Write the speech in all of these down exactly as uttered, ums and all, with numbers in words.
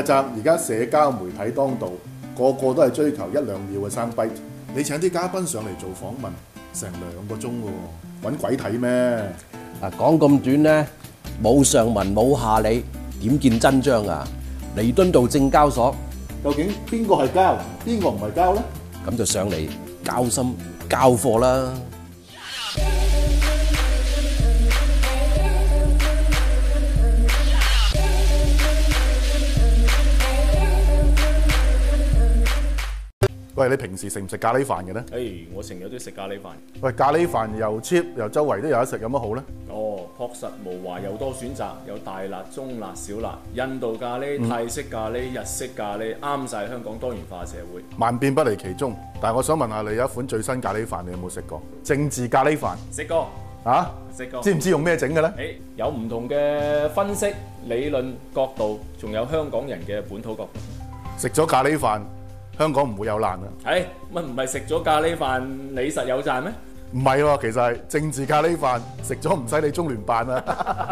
阿湛，而家社交媒體當道，個個都係追求一兩秒嘅生輝。你請啲嘉賓上嚟做訪問，成兩個鐘喎，揾鬼睇咩？ 嗱，講咁短呢，冇上文冇下理，點見真章啊？彌敦道證交所， 究竟邊個係交，邊個唔係交呢？ 咁就上嚟交心交貨啦！ 喂，你平時食唔食咖喱飯嘅咧？ 誒、hey，我成日都食咖喱飯。 喂，咖喱飯又 cheap，又周圍都有得食，有乜好咧？ 哦，樸實無華又多選擇，有大辣、中辣、小辣，印度咖喱、泰式咖喱、日式咖喱，啱晒香港多元化社會。 萬變不離其宗，但係我想問下你，有一款最新咖喱飯，你有冇食過？政治咖喱飯食過啊？ 食過。 知唔知用咩整嘅咧？ 誒、hey，有唔同嘅分析、理論角度，仲有香港人嘅本土角度。 食咗咖喱飯，香港唔會有難啊！ 誒，乜唔係食咗咖喱飯你實有賺咩？ 唔係喎，其實係政治咖喱飯食咗唔使理中聯辦啊！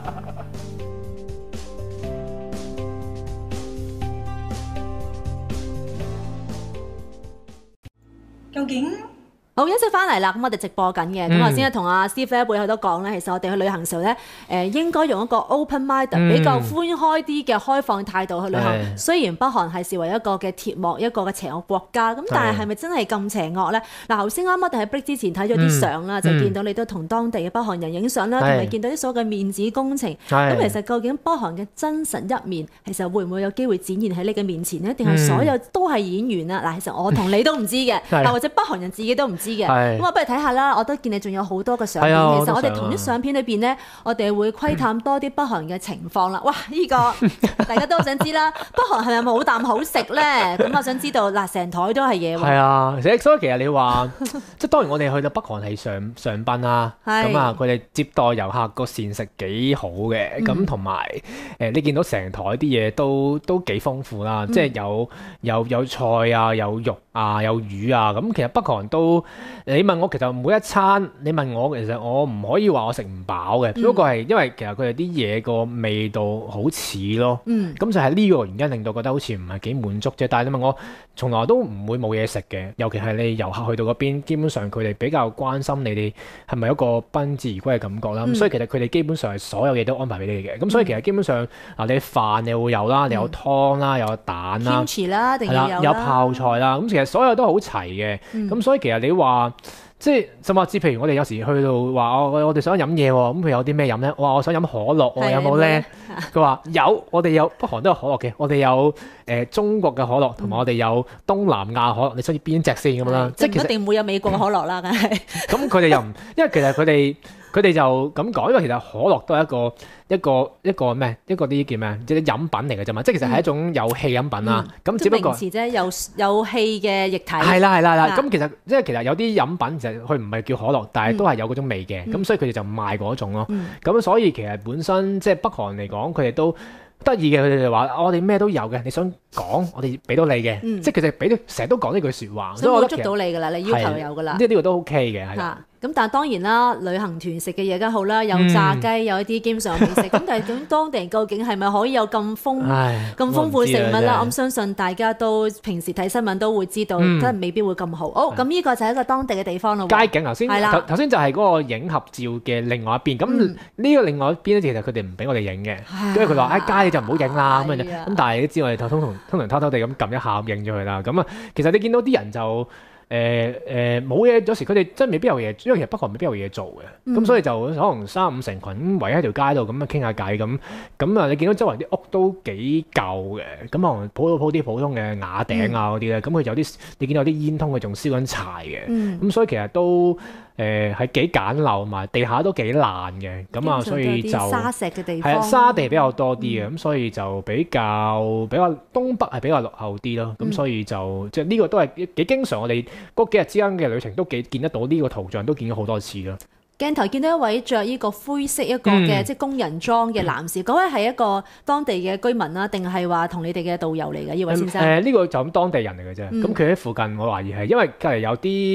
究竟？ 好，一息翻嚟啦，咁我哋直播緊嘅，咁頭先同阿 Steve 咧背後都講咧，其實我哋去旅行時候咧，誒應該用一個 open mind、嗯、比較寬開啲嘅開放態度去旅行。雖然北韓係視為一個嘅鐵幕，一個嘅邪惡國家，咁但係係咪真係咁邪惡咧？嗱，頭先啱啱我哋喺 break 之前睇咗啲相啦，就見到你都同當地嘅北韓人影相啦，同埋見到啲所謂嘅面子工程。咁其實究竟北韓嘅真實一面，其實會唔會有機會展現喺你嘅面前呢？定係所有都係演員啊？嗱、嗯，其實我同你都唔知嘅，嗱或者北韓人自己都唔知。咁我不如睇下啦，我都見你仲有好多嘅相片。其實我哋同啲相片裏邊呢，我哋會窺探多啲北韓嘅情況啦。哇！呢、這個大家都好想知啦，北韓係咪冇啖好食咧？咁我想知道嗱，成台都係嘢喎。係啊，所以其實你話，即係當然我哋去到北韓係上上賓啦，咁啊佢哋接待遊客個膳食幾好嘅，咁同埋誒你見到成台啲嘢都都幾豐富啦，嗯、即係有有有菜啊，有肉啊，有魚啊，咁其實北韓都。你問我其實每一餐，你問我其實我唔可以話我食唔飽嘅，只不過係因為其實佢哋啲嘢個味道好似咯，咁、嗯、就係呢個原因令到覺得好似唔係幾滿足啫。但係你問我，從來都唔會冇嘢食嘅，尤其係你遊客去到嗰邊，基本上佢哋比較關心你哋係咪一個賓至如歸嘅感覺啦。咁、嗯、所以其實佢哋基本上係所有嘢都安排俾你嘅。咁、嗯、所以其實基本上嗱，你飯你會有啦，你有湯啦，有蛋啦，係啦，有泡菜啦，咁其實所有都好齊嘅。咁、嗯、所以其實你話。即係甚至譬如我哋有時去到話我我哋想飲嘢喎，咁譬如有啲咩飲咧？我話我想飲可樂喎，有冇咧？佢話有，我哋有北韓都有可樂嘅，我哋有誒、呃、中國嘅可樂，同埋我哋有東南亞可樂。你想要邊隻先咁啦？即係其實一定唔會有美國嘅可樂啦，梗係。咁佢哋又唔，因為其實佢哋。佢哋就咁講，因為其實可樂都係一個一個一個咩一個啲叫咩即係飲品嚟嘅啫嘛，即係其實係一種有氣飲品啦。咁、嗯、只不過名詞啫，有有氣嘅液體。係啦係啦係啦。咁其實即係其實有啲飲品其實佢唔係叫可樂，但係都係有嗰種味嘅。咁、嗯、所以佢哋就賣嗰種咯。咁、嗯、所以其實本身即係北韓嚟講，佢哋都得意嘅。佢哋就話我哋咩都有嘅，你想講我哋俾到你嘅、嗯。即係其實俾到成日都講呢句説話。所以我捉到你㗎啦，你要求有㗎啦。呢呢個都 OK 嘅，係啦。咁但係當然啦，旅行團食嘅嘢梗好啦，有炸雞，嗯、有一啲基本上美食。咁但係咁當地究竟係咪可以有咁豐咁豐富嘅食物啦？我相信大家都平時睇新聞都會知道，真、嗯、係未必會咁好。好，咁呢個就係一個當地嘅地方咯。街景頭先係啦，頭先就係嗰個影合照嘅另外一邊。咁呢、嗯、個另外一邊咧，其實佢哋唔俾我哋影嘅，跟住佢話：誒街你就唔好影啦咁樣。咁但係你知我哋通通通常偷偷地咁撳一下影咗佢啦。咁啊，其實你見到啲人就。誒誒冇嘢，有時佢哋真係未必有嘢，因為其實北韓未必有嘢做嘅，咁、嗯、所以就可能三五成群圍喺條街度咁啊傾下偈咁，咁啊你見到周圍啲屋都幾舊嘅，咁可能鋪到鋪啲普通嘅瓦頂啊嗰啲咧，咁、嗯、佢有啲你見到有啲煙通佢仲燒緊柴嘅，咁、嗯、所以其實都。誒係幾簡陋埋，地下都幾爛嘅，咁啊，所以就沙石嘅地方，係啊，沙地比較多啲嘅，咁、嗯、所以就比較比較東北係比較落後啲咯，咁、嗯、所以就即係呢個都係幾經常，我哋嗰幾日之間嘅旅程都幾見得到呢個圖像，都見咗好多次咯。鏡頭見到一位着呢個灰色一個嘅、嗯、即係工人裝嘅男士，嗰、嗯、位係一個當地嘅居民啦，定係話同你哋嘅導遊嚟嘅呢位先生？誒、嗯、呢、呃呢個就咁當地人嚟嘅啫，咁佢喺附近，我懷疑係因為隔離有啲。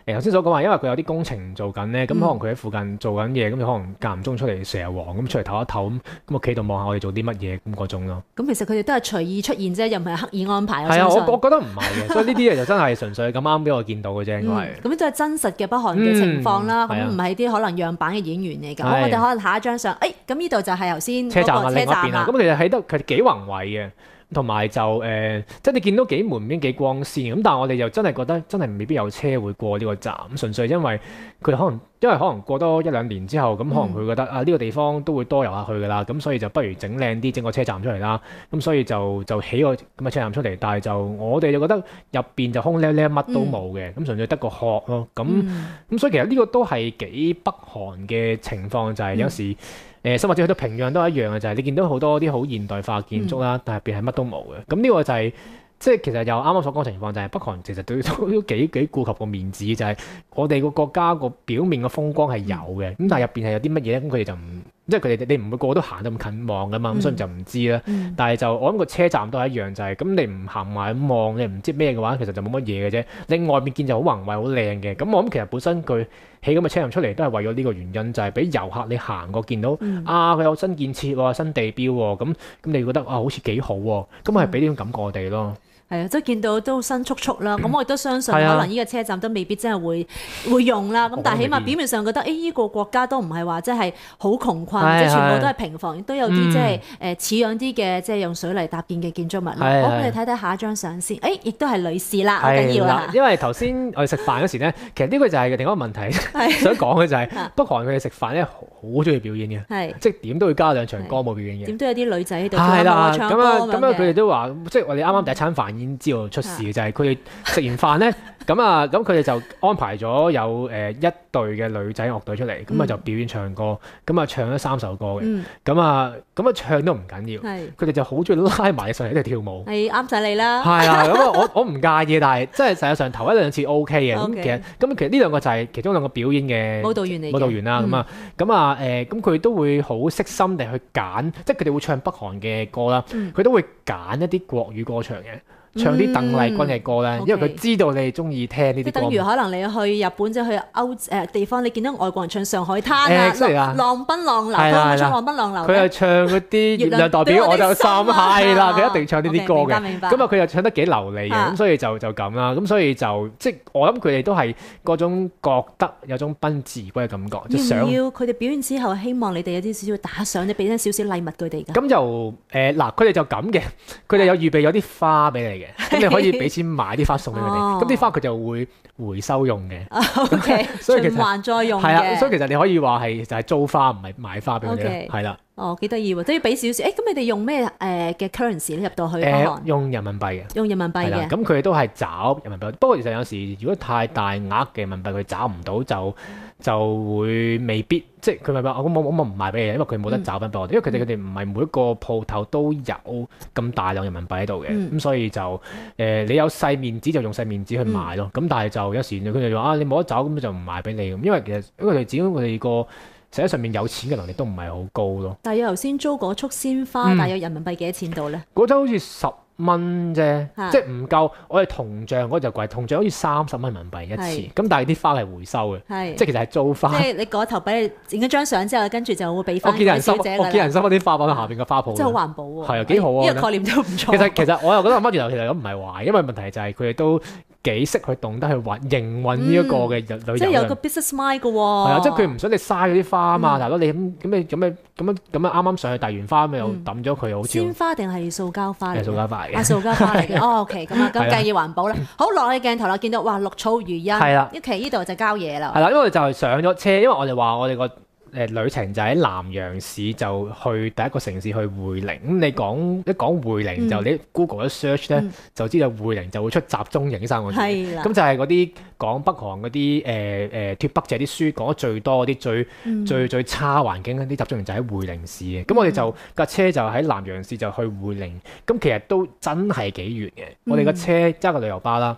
誒頭先所講話，因為佢有啲工程做緊咧，咁可能佢喺附近做緊嘢，咁就可能間唔中出嚟蛇王咁出嚟唞一唞，咁咁我企度望下我哋做啲乜嘢咁嗰種咯。 咁其實佢哋都係隨意出現啫，又唔係刻意安排。 係啊，我我覺得唔係嘅，所以呢啲嘢就真係純粹咁啱俾我見到嘅啫，應該係。 咁就係真實嘅北韓嘅情況啦，咁唔係啲可能樣板嘅演員嚟㗎。我哋可能下一張相，誒咁呢度就係頭先車站啊， 另一邊啦。咁其實喺得佢幾宏偉嘅。同埋就誒、呃，即係你見到幾門面幾光鮮咁，但係我哋又真係覺得真係未必有車會過呢個站，純粹因為佢哋可能因為可能過多一兩年之後，咁可能佢覺得、嗯、啊呢、呢個地方都會多遊客去㗎啦，咁所以就不如整靚啲，整個車站出嚟啦，咁所以就就起個咁嘅車站出嚟，但係就我哋就覺得入邊就空咧咧乜都冇嘅，咁、嗯、純粹得個殼咯，咁咁、嗯、所以其實呢個都係幾北韓嘅情況，就係、是、有時。嗯誒，甚至去到平壤都係一樣嘅，就係、是、你見到好多啲好現代化建築啦，嗯、但係入邊係乜都冇嘅。咁呢個就係、是、即係其實又啱啱所講情況，就係北韓其實都都幾幾顧及個面子，就係、是、我哋個國家個表面嘅風光係有嘅，咁、嗯、但係入邊係有啲乜嘢咧？咁佢哋就唔，即係佢哋你唔會個個都行得咁近望噶嘛，咁、嗯、所以就唔知啦。嗯、但係就我諗個車站都係一樣，就係、是、咁你唔行埋咁望，你唔知咩嘅話，其實就冇乜嘢嘅啫。你外面見就好宏偉、好靚嘅。咁我諗其實本身佢起咁嘅車站出嚟都係為咗呢個原因，就係、是、俾遊客你行過見到、嗯、啊，佢有新建設喎、新地標喎，咁咁你覺得啊好似幾好喎，咁係俾呢種感覺我哋咯。 係啊，即係見到都新速速啦，咁我亦都相信可能呢個車站都未必真係會會用啦。咁但係起碼表面上覺得，誒呢個國家都唔係話即係好窮困，即係全部都係平房，都有啲即係誒似樣啲嘅，即係用水泥搭建嘅建築物啦。好，我哋睇睇下一張相先。誒，亦都係女士啦，好緊要啦。 因為頭先我哋食飯嗰時咧，其實呢個就係另一個問題，想講嘅就係北韓佢哋食飯咧好中意表演嘅，即係點都會加兩場歌舞表演嘅。 點都有啲女仔喺度係啦， 唱咁啊咁啊，佢哋都話，即係我哋啱啱第一餐飯已經知道出事嘅，就係佢哋食完飯咧，咁啊咁佢哋就安排咗有誒一隊嘅女仔樂隊出嚟，咁啊就表演唱歌，咁啊唱咗三首歌嘅，咁啊咁啊唱都唔緊要，佢哋就好中意拉埋上嚟喺度跳舞， 係啱晒你啦。 係啊，咁啊我我唔介意，但係即係實際上頭一兩次 O K 嘅，咁其實咁其實呢兩個就係其中兩個表演嘅舞蹈員嚟， 舞蹈員啦，咁啊咁啊誒咁佢都會好悉心地去揀，即係佢哋會唱北韓嘅歌啦，佢都會揀一啲國語歌唱嘅。唱啲鄧麗君嘅歌咧，嗯、因為佢知道你哋中意聽呢啲歌。 等於可能你去日本即係去歐誒地方，你見到外國人唱上海灘啊， 欸、 浪奔浪流，佢唱浪奔浪流。 佢係唱嗰啲月亮代表我就心，係啦，佢一定唱呢啲歌嘅。咁啊，佢又唱得幾流利嘅，咁、啊、所以就就咁啦。咁所以就即係我諗佢哋都係嗰種覺得有種賓至如歸嘅感覺。 要唔要佢哋表演之後，希望你哋有啲少少打賞，你俾啲少少禮物佢哋㗎？ 咁就誒嗱，佢哋就咁嘅，佢哋有預備有啲花俾你嘅。咁你可以俾錢買啲花送俾佢哋，咁啲花佢就會回收用嘅。 O K， 所以其實循環再用嘅。 係啊，所以其實你可以話係就係租花，唔係買花俾佢哋。係啦。 哦，幾得意喎，都要俾少少。誒，咁你哋用咩誒嘅 currency 入到去？ 誒，用人民幣嘅。 用人民幣嘅。 咁佢哋都係找人民幣，不過其實有時如果太大額嘅人民幣佢找唔到，就就會未必，即係佢咪話我我我唔賣俾你，因為佢冇得找翻俾我哋，因為佢哋佢哋唔係每一個鋪頭都有咁大量人民幣喺度嘅，咁、嗯、所以就誒、呃、你有細面子就用細面子去賣咯，咁、嗯、但係就有時佢哋話啊你冇得找咁就唔賣俾你咁，因為其實因為佢哋始終佢哋個實際上面有錢嘅能力都唔係好高咯。 但係頭先租嗰束鮮花，大約人民幣幾多錢到咧？ 嗰張好似十蚊啫，即係唔夠。我哋銅像嗰就貴，銅像好似三十蚊人民幣一次，咁但係啲花係回收嘅，即係其實係租花。即係你嗰頭俾你影咗張相之後，跟住就會俾翻啲小姐。 我見人收翻啲花擺喺下邊嘅花鋪， 真係好環保喎。 係啊，幾好啊！ 呢個概念都唔錯。 其實其實我又覺得乜原來其實咁唔係壞，因為問題就係佢哋都幾識去懂得去運營運呢一個嘅旅遊。 即係有個 business mind 嘅喎。係啊，即係佢唔想你嘥嗰啲花啊嘛，大佬你咁咁你咁樣咁樣咁樣啱啱上去遞完花咁又抌咗佢，好似鮮花定係塑膠花嚟？ 係塑膠花嚟嘅。 啊，塑膠花嚟嘅。哦 ，OK， 咁啊，咁介意環保啦。好，落去鏡頭啦，見到哇，綠草如茵。係啦。一期呢度就交嘢啦。 係啦，因為我哋就係上咗車，因為我哋話我哋個誒旅程就喺南陽市，就去第一個城市去會寧。咁你講一講會寧就你 Google 一 search 咧，就知道會寧就會出集中營三個字。係啦。咁就係嗰啲講北韓嗰啲誒誒脫北者啲書講得最多嗰啲最最最差環境嗰啲集中營就喺會寧市嘅。咁我哋就架車就喺南陽市就去會寧。咁其實都真係幾遠嘅。我哋個車揸個旅遊巴啦。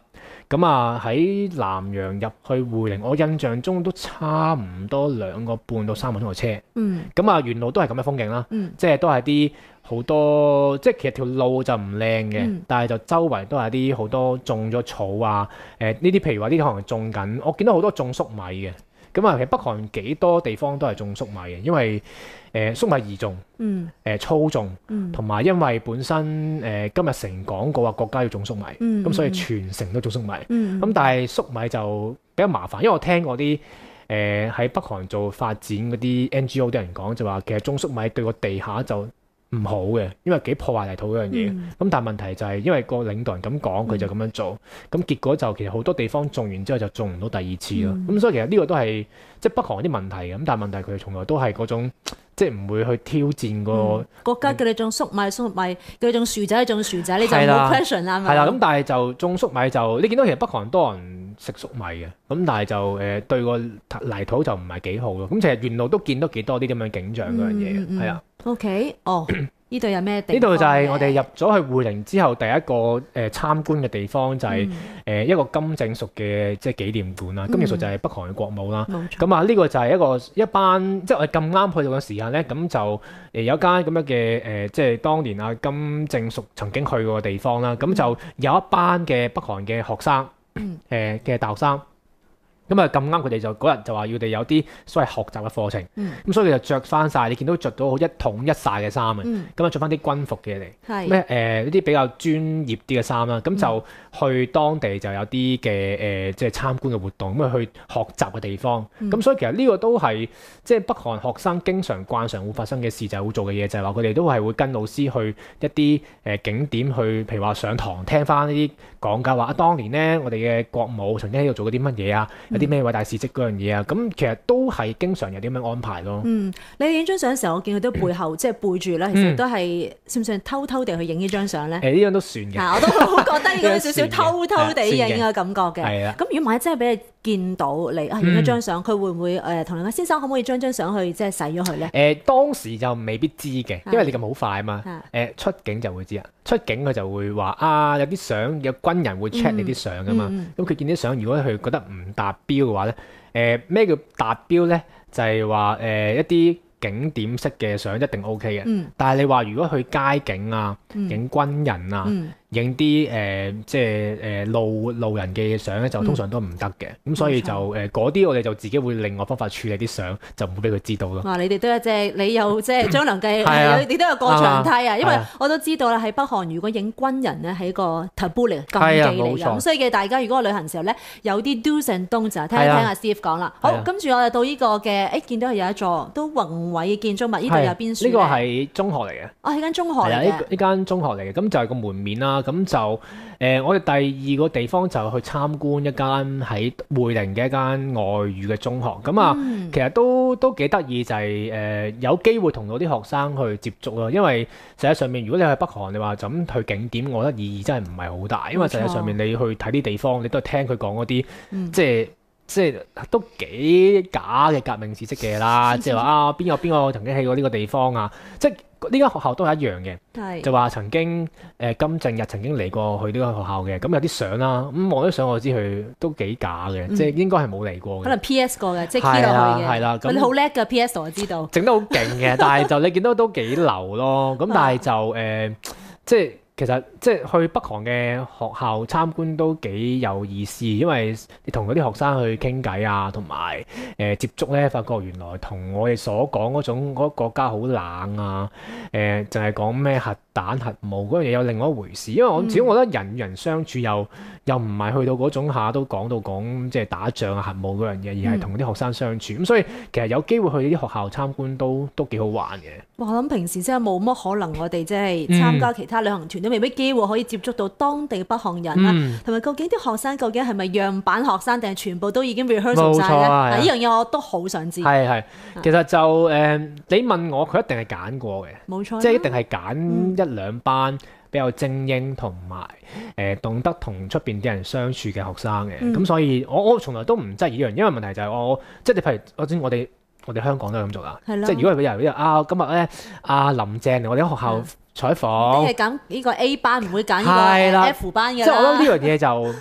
咁啊喺南洋入去滙寧，我印象中都差唔多兩個半到三個鐘頭車。 嗯。 咁啊沿路都係咁嘅風景啦， 嗯、 即係都係啲好多，即係其實條路就唔靚嘅， 嗯、 但係就周圍都係啲好多種咗草啊，誒呢啲譬如話呢啲可能種緊，我見到好多種粟米嘅。咁啊，其實北韓幾多地方都係種粟米嘅，因為誒、呃、粟米易種，誒、 嗯呃、粗種，同埋、 嗯、 因為本身誒、呃、今日成講過話國家要種粟米，咁、 嗯、 所以全城都種粟米。咁、 嗯、 但係粟米就比較麻煩，因為我聽過啲誒喺北韓做發展嗰啲 N G O 啲人講，就話其實種粟米對個地下就唔好嘅，因為幾破壞泥土嗰樣嘢。咁、嗯、但係問題就係因為個領導人咁講，佢就咁樣做，咁、嗯、結果就其實好多地方種完之後就種唔到第二次咯。咁、嗯、所以其實呢個都係即係北韓啲問題嘅。咁但係問題佢哋從來都係嗰種即係唔會去挑戰個、嗯、 國家叫你種粟米，粟米叫你種薯仔，種薯仔你就冇 question 啦。 係啦，咁但係就種粟米就你見到其實北韓多人食粟米嘅，咁但係就誒、呃、對個泥土就唔係幾好咯。咁其實沿路都見到幾多啲咁樣景象嗰樣嘢係啊。 OK，哦，呢度有咩地方？ 呢度就係我哋入咗去滙寧之後第一個誒、呃、參觀嘅地方，就係、是、誒、嗯呃、一個金正淑嘅即係紀念館啦。金正淑就係北韓嘅國母啦。咁啊呢個就係一個一班即係我哋咁啱去到嘅時間咧，咁就誒有一間咁樣嘅誒、呃、即係當年啊金正淑曾經去過嘅地方啦。咁、嗯、就有一班嘅北韓嘅學生誒嘅、呃、大學生。咁啊咁啱佢哋就嗰日就話要哋有啲所謂學習嘅課程，咁、嗯、所以佢就着翻晒，你見到着到好一統一晒嘅衫嘅，咁啊着翻啲軍服嘅嚟，咩誒呢啲比較專業啲嘅衫啦，咁、嗯、就去當地就有啲嘅誒即係參觀嘅活動，咁啊去學習嘅地方，咁、嗯、所以其實呢個都係即係北韓學生經常慣常會發生嘅事，就係、是、會做嘅嘢，就係話佢哋都係會跟老師去一啲誒、呃、景點去，譬如話上堂聽翻呢啲講解話啊，當年咧我哋嘅國母曾經喺度做過啲乜嘢啊？有啲咩偉大事蹟嗰樣嘢啊？咁其實都係經常有啲咁嘅安排咯。嗯， 你影張相嘅時候，我見佢都背後、嗯、即係背住啦，其實都係算唔算偷偷地去影呢張相咧？誒、 嗯，呢樣都算嘅。 我都好覺得呢個少少偷偷地影嘅感覺嘅。係啊。咁如果萬一真係俾你見到你啊影一張相，佢、嗯、會唔會誒同你講先生可唔可以將張相去即係洗咗佢咧？誒、 呃，當時就未必知嘅，因為你咁好快啊嘛。誒、呃，出境就會知啊。出境佢就會話啊，有啲相有軍人會 check 你啲相噶嘛。咁佢、嗯嗯、見啲相，如果佢覺得唔達標嘅話咧，誒、呃、咩叫達標咧？就係話誒一啲景點式嘅相一定 O K 嘅。嗯、但係你話如果去街景啊、影、嗯、軍人啊、影啲誒即係誒、呃、路路人嘅相咧，就通常都唔得嘅。咁、嗯、所以就誒嗰啲我哋就自己會另外方法處理啲相，就唔會俾佢知道咯。 哇！你哋都有即係你有即係張良計，你都有過牆梯啊！因為我都知道啦，喺北韓如果影軍人咧係一個 taboo 嚟禁忌嚟㗎。咁所以嘅大家如果去旅行時候咧，有啲 do's and don'ts 就聽一聽阿 Steve 講啦。好，跟住我哋到呢個嘅，誒見到係有一座都宏偉嘅建築物，呢度有邊處？ 呢個係中學嚟嘅。 哦，係間中學嚟嘅。 呢呢間中學嚟嘅，咁就係個門面啦。咁就誒、呃，我哋第二個地方就去參觀一間喺滙寧嘅一間外語嘅中學。咁啊，嗯、其實都都幾得意，就係、是、誒、呃、有機會同到啲學生去接觸咯。因為實際上面，如果你去北韓，你話就咁去景點，我覺得意義真係唔係好大。因為實際上面你去睇啲地方，你都係聽佢講嗰啲，嗯、即係。即係都幾假嘅革命知識嘅啦，即係話啊邊個邊個曾經去過呢個地方啊，即係呢間學校都係一樣嘅，是就話曾經誒、呃、金正日曾經嚟過去呢個學校嘅，咁有啲相啦，咁望啲相我知佢都幾假嘅，嗯、即係應該係冇嚟過嘅， 可能 P S 過嘅，即係 key 落去嘅，係啦，佢哋好叻嘅 P S 我知道， 整得好勁嘅，但係就你見到都幾流咯，咁但係就誒、呃、即係。其實即係去北韓嘅學校參觀都幾有意思，因為你同嗰啲學生去傾偈啊，同埋誒接觸咧，發覺原來同我哋所講嗰種嗰個國家好冷啊，誒淨係講咩核彈核武嗰樣嘢有另外一回事。因為我始終覺得人與人相處又又唔係去到嗰種下都講到講即係打仗啊核武嗰樣嘢，而係同啲學生相處。咁、嗯、所以其實有機會去啲學校參觀都都幾好玩嘅。 我諗平時真係冇乜可能，我哋即係參加其他旅行團都未必機會可以接觸到當地嘅北韓人啦，同埋、嗯、究竟啲學生究竟係咪樣板學生定係全部都已經 rehearsal 晒咧？呢樣嘢我都好想知。係係， 其實就誒、呃，你問我佢一定係揀過嘅， 冇錯， 即係一定係揀一兩班比較精英同埋誒懂得同出邊啲人相處嘅學生嘅。咁、嗯、所以我我從來都唔質疑呢樣，因為問題就係我即係你譬如我知我哋。我哋香港都係咁做啦，的即係如果係佢又啊今日咧阿林鄭嚟我哋喺學校採訪， 即係揀呢個 A 班唔會揀呢個 F 班嘅。 即係我覺得呢樣嘢就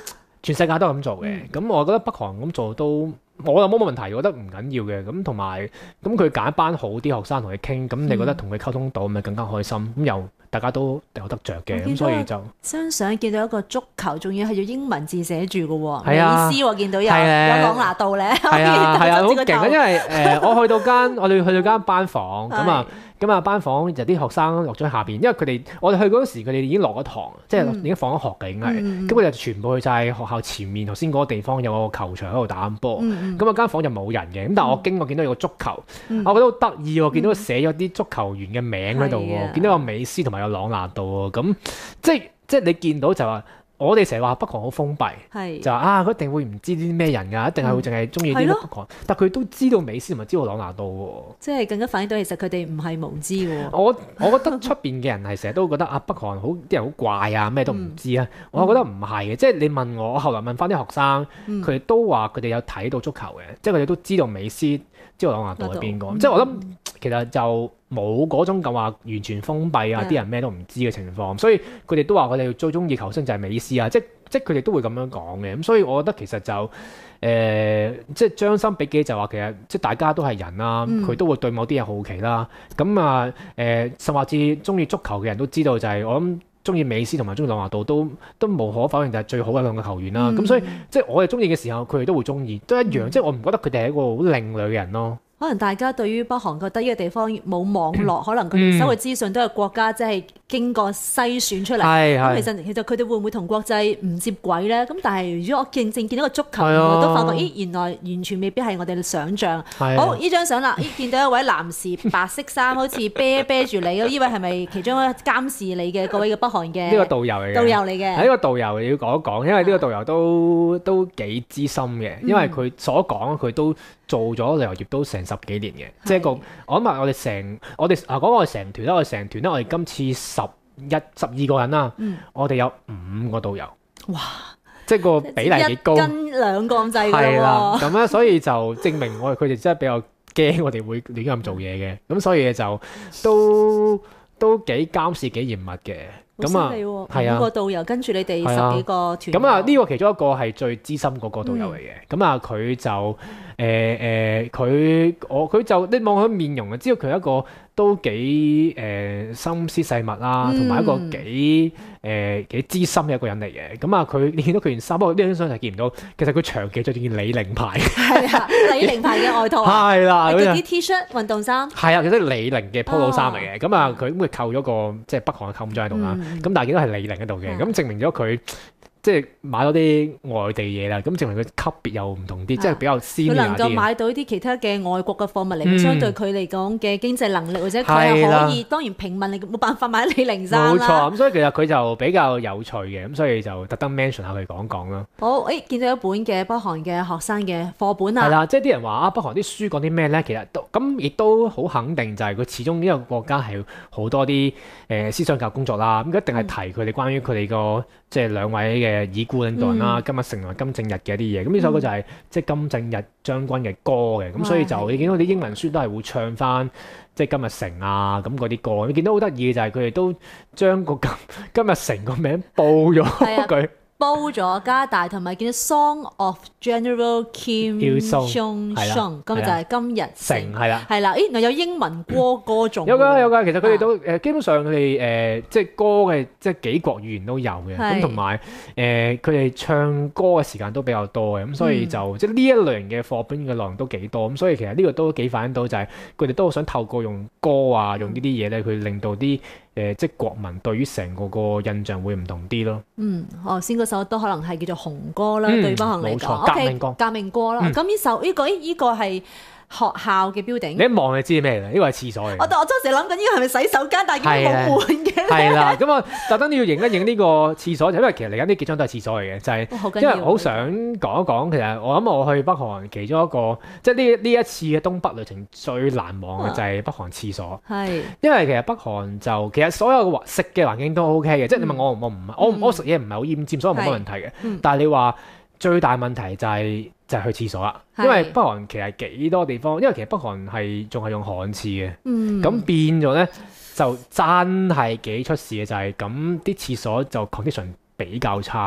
全世界都係咁做嘅。咁、嗯、我覺得北韓咁做都。我又冇乜問題，我覺得唔緊要嘅。咁同埋咁佢揀一班好啲學生同佢傾，咁你覺得同佢溝通到咪更加開心？咁又大家都有得着嘅，咁所以就張相見到一個足球，仲要係用英文字寫住嘅喎， 係啊， 美斯喎，見到有係有朗拿度咧， 係啊係啊，好勁啊！因為誒我去到間我哋去到間班房咁啊。咁啊，班房就啲學生落咗下邊，因為佢哋我哋去嗰陣時，佢哋已經落咗堂，即係已經放咗學嘅，已經係。咁佢哋全部去晒學校前面頭先嗰個地方有個球場喺度打緊波。咁啊間房就冇人嘅，咁但係我經過見到有個足球，嗯、我覺得好得意喎，見到佢寫咗啲足球員嘅名喺度喎，見到有美斯同埋有朗拿度喎，咁即係即係你見到就話。我哋成日話北韓好封閉，是就話啊佢一定會唔知啲咩人㗎，一定係會淨係中意啲北韓，嗯、但佢都知道美斯同埋知道朗拿度喎。即係更加反映到其實佢哋唔係無知嘅。 我我覺得出邊嘅人係成日都覺得啊北韓好啲人好怪啊，咩都唔知啊。嗯、我覺得唔係嘅，即係你問我，我後來問翻啲學生，佢哋、嗯、都話佢哋有睇到足球嘅，即係佢哋都知道美斯知道朗拿度係邊個。嗯、即係我諗其實就。冇嗰種咁話完全封閉啊！啲、嗯、人咩都唔知嘅情況，所以佢哋都話佢哋最中意球星就係美斯啊！即即佢哋都會咁樣講嘅，咁所以我覺得其實就誒、呃，即將心比己就話其實即大家都係人啦，佢、嗯、都會對某啲嘢好奇啦。咁啊誒，甚至中意足球嘅人都知道就係、是、我諗中意美斯同埋中意朗拿度都都無可否認就係最好嘅兩個球員啦。咁、嗯、所以即我哋中意嘅時候，佢哋都會中意，都一樣。嗯、即我唔覺得佢哋係一個好另類嘅人咯。 可能大家對於北韓覺得呢個地方冇網絡，可能佢哋收嘅資訊都係國家即係經過篩選出嚟。咁、嗯、其實其實佢哋會唔會同國際唔接軌咧？咁但係如果我正正見到個足球，啊、我都發覺咦原來完全未必係我哋嘅想像。啊、好，呢張相啦，咦見到一位男士白色衫，好似啤啤住你，呢位係咪其中一個監視你嘅各位嘅北韓嘅？呢個導遊嚟嘅。導遊嚟嘅。呢個導遊要講一講，因為呢個導遊都都幾資深嘅，因為佢所講佢都。做咗旅遊業都成十幾年嘅，是即係個我諗啊，我哋成我哋啊講我哋成團啦，我哋成團咧，我哋今次十一十二個人啦，嗯、我哋有五個導遊，哇！即係個比例幾高，一跟兩個咁滯㗎喎。係啦，咁咧所以就證明我哋佢哋真係比較驚我哋會亂咁做嘢嘅，咁所以就都都幾監視幾嚴密嘅。咁啊，係啊，五個導遊跟住你哋十幾個團。咁啊，呢個其中一個係最資深嗰個導遊嚟嘅。咁啊、嗯，佢就誒誒，佢、呃、我佢就你望佢面容啊，知道佢係一個都幾誒、呃、心思細密啦，同埋一個幾誒幾資深嘅一個人嚟嘅。咁啊，佢你見到佢件衫，不過呢張相就見唔到。其實佢長期着住件李寧牌，係啊，李寧牌嘅外套啊，係啦，嗰啲 T 恤運動衫，係啊，其實李寧嘅 polo 衫嚟嘅。咁啊，佢咁佢扣咗個即係北韓嘅襟章喺度啦。咁、嗯、但係見到係李寧喺度嘅，咁、嗯、證明咗佢即係買咗啲外地嘢啦，咁證明佢級別又唔同啲，啊、即係比較鮮亮啲。佢能夠買到啲其他嘅外國嘅貨物嚟，嗯、相對佢嚟講嘅經濟能力或者佢係可以，的當然平民你冇辦法買李寧衫啦。冇錯，咁所以其實佢就比較有趣嘅，咁所以就特登 mention 下佢講講啦。好，誒、哎、見到一本嘅北韓嘅學生嘅課本啊，係啦，即係啲人話啊，北韓啲書講啲咩咧？其實都咁亦都好肯定，就係佢始終呢個國家係好多啲誒、呃、思想教育工作啦，咁一定係提佢哋關於佢哋個即係兩位嘅已故領導人啦，嗯、今日成為金正日嘅一啲嘢。咁呢首歌就係、是嗯、即係金正日將軍嘅歌嘅，咁、嗯、所以就你見到啲英文書都係會唱翻即係金日成啊咁嗰啲歌。你見到好得意嘅就係佢哋都將個金金日成個名報咗佢。煲咗加大，同埋見到 Song of General Kim Jong Un，咁就係金日成係啦，係啦，咦，原來有英文歌歌頌，有㗎有㗎，其實佢哋都誒基本上佢哋誒即係歌嘅即係幾國語言都有嘅，咁同埋誒佢哋唱歌嘅時間都比較多嘅，咁所以就即係呢一類型嘅課本嘅內容都幾多，咁所以其實呢個都幾反映到就係佢哋都好想透過用歌啊，用呢啲嘢咧，去令到啲誒即係國民對於成個個印象會唔同啲咯。嗯，哦，先嗰首都可能係叫做紅歌啦，嗯、對北韓嚟講，革命歌，革命歌啦。咁呢、嗯、首呢、呢個呢、呢個係學校嘅 building。你一望就知咩嚟？呢個係廁所嚟。我我當時諗緊呢個係咪洗手間，但係見到冇門嘅。係啦，咁啊特登都要影一影呢個廁所，因為其實嚟緊呢幾張都係廁所嚟嘅，就係、是、因為好想講一講，其實我諗我去北韓其中一個，即係呢呢一次嘅東北旅程最難忘嘅就係北韓廁所。係、啊，因為其實北韓就其實所有嘅食嘅環境都 OK 嘅，嗯、即係你問我我唔我我食嘢唔係好厭尖，所以冇乜問題嘅。嗯、但係你話最大問題就係、是。就係去廁所啦，因為北韓其實幾多地方，因為其實北韓係仲係用旱廁嘅，咁、嗯、變咗咧就真係幾出事嘅，就係咁啲廁所就 condition 比較差咯。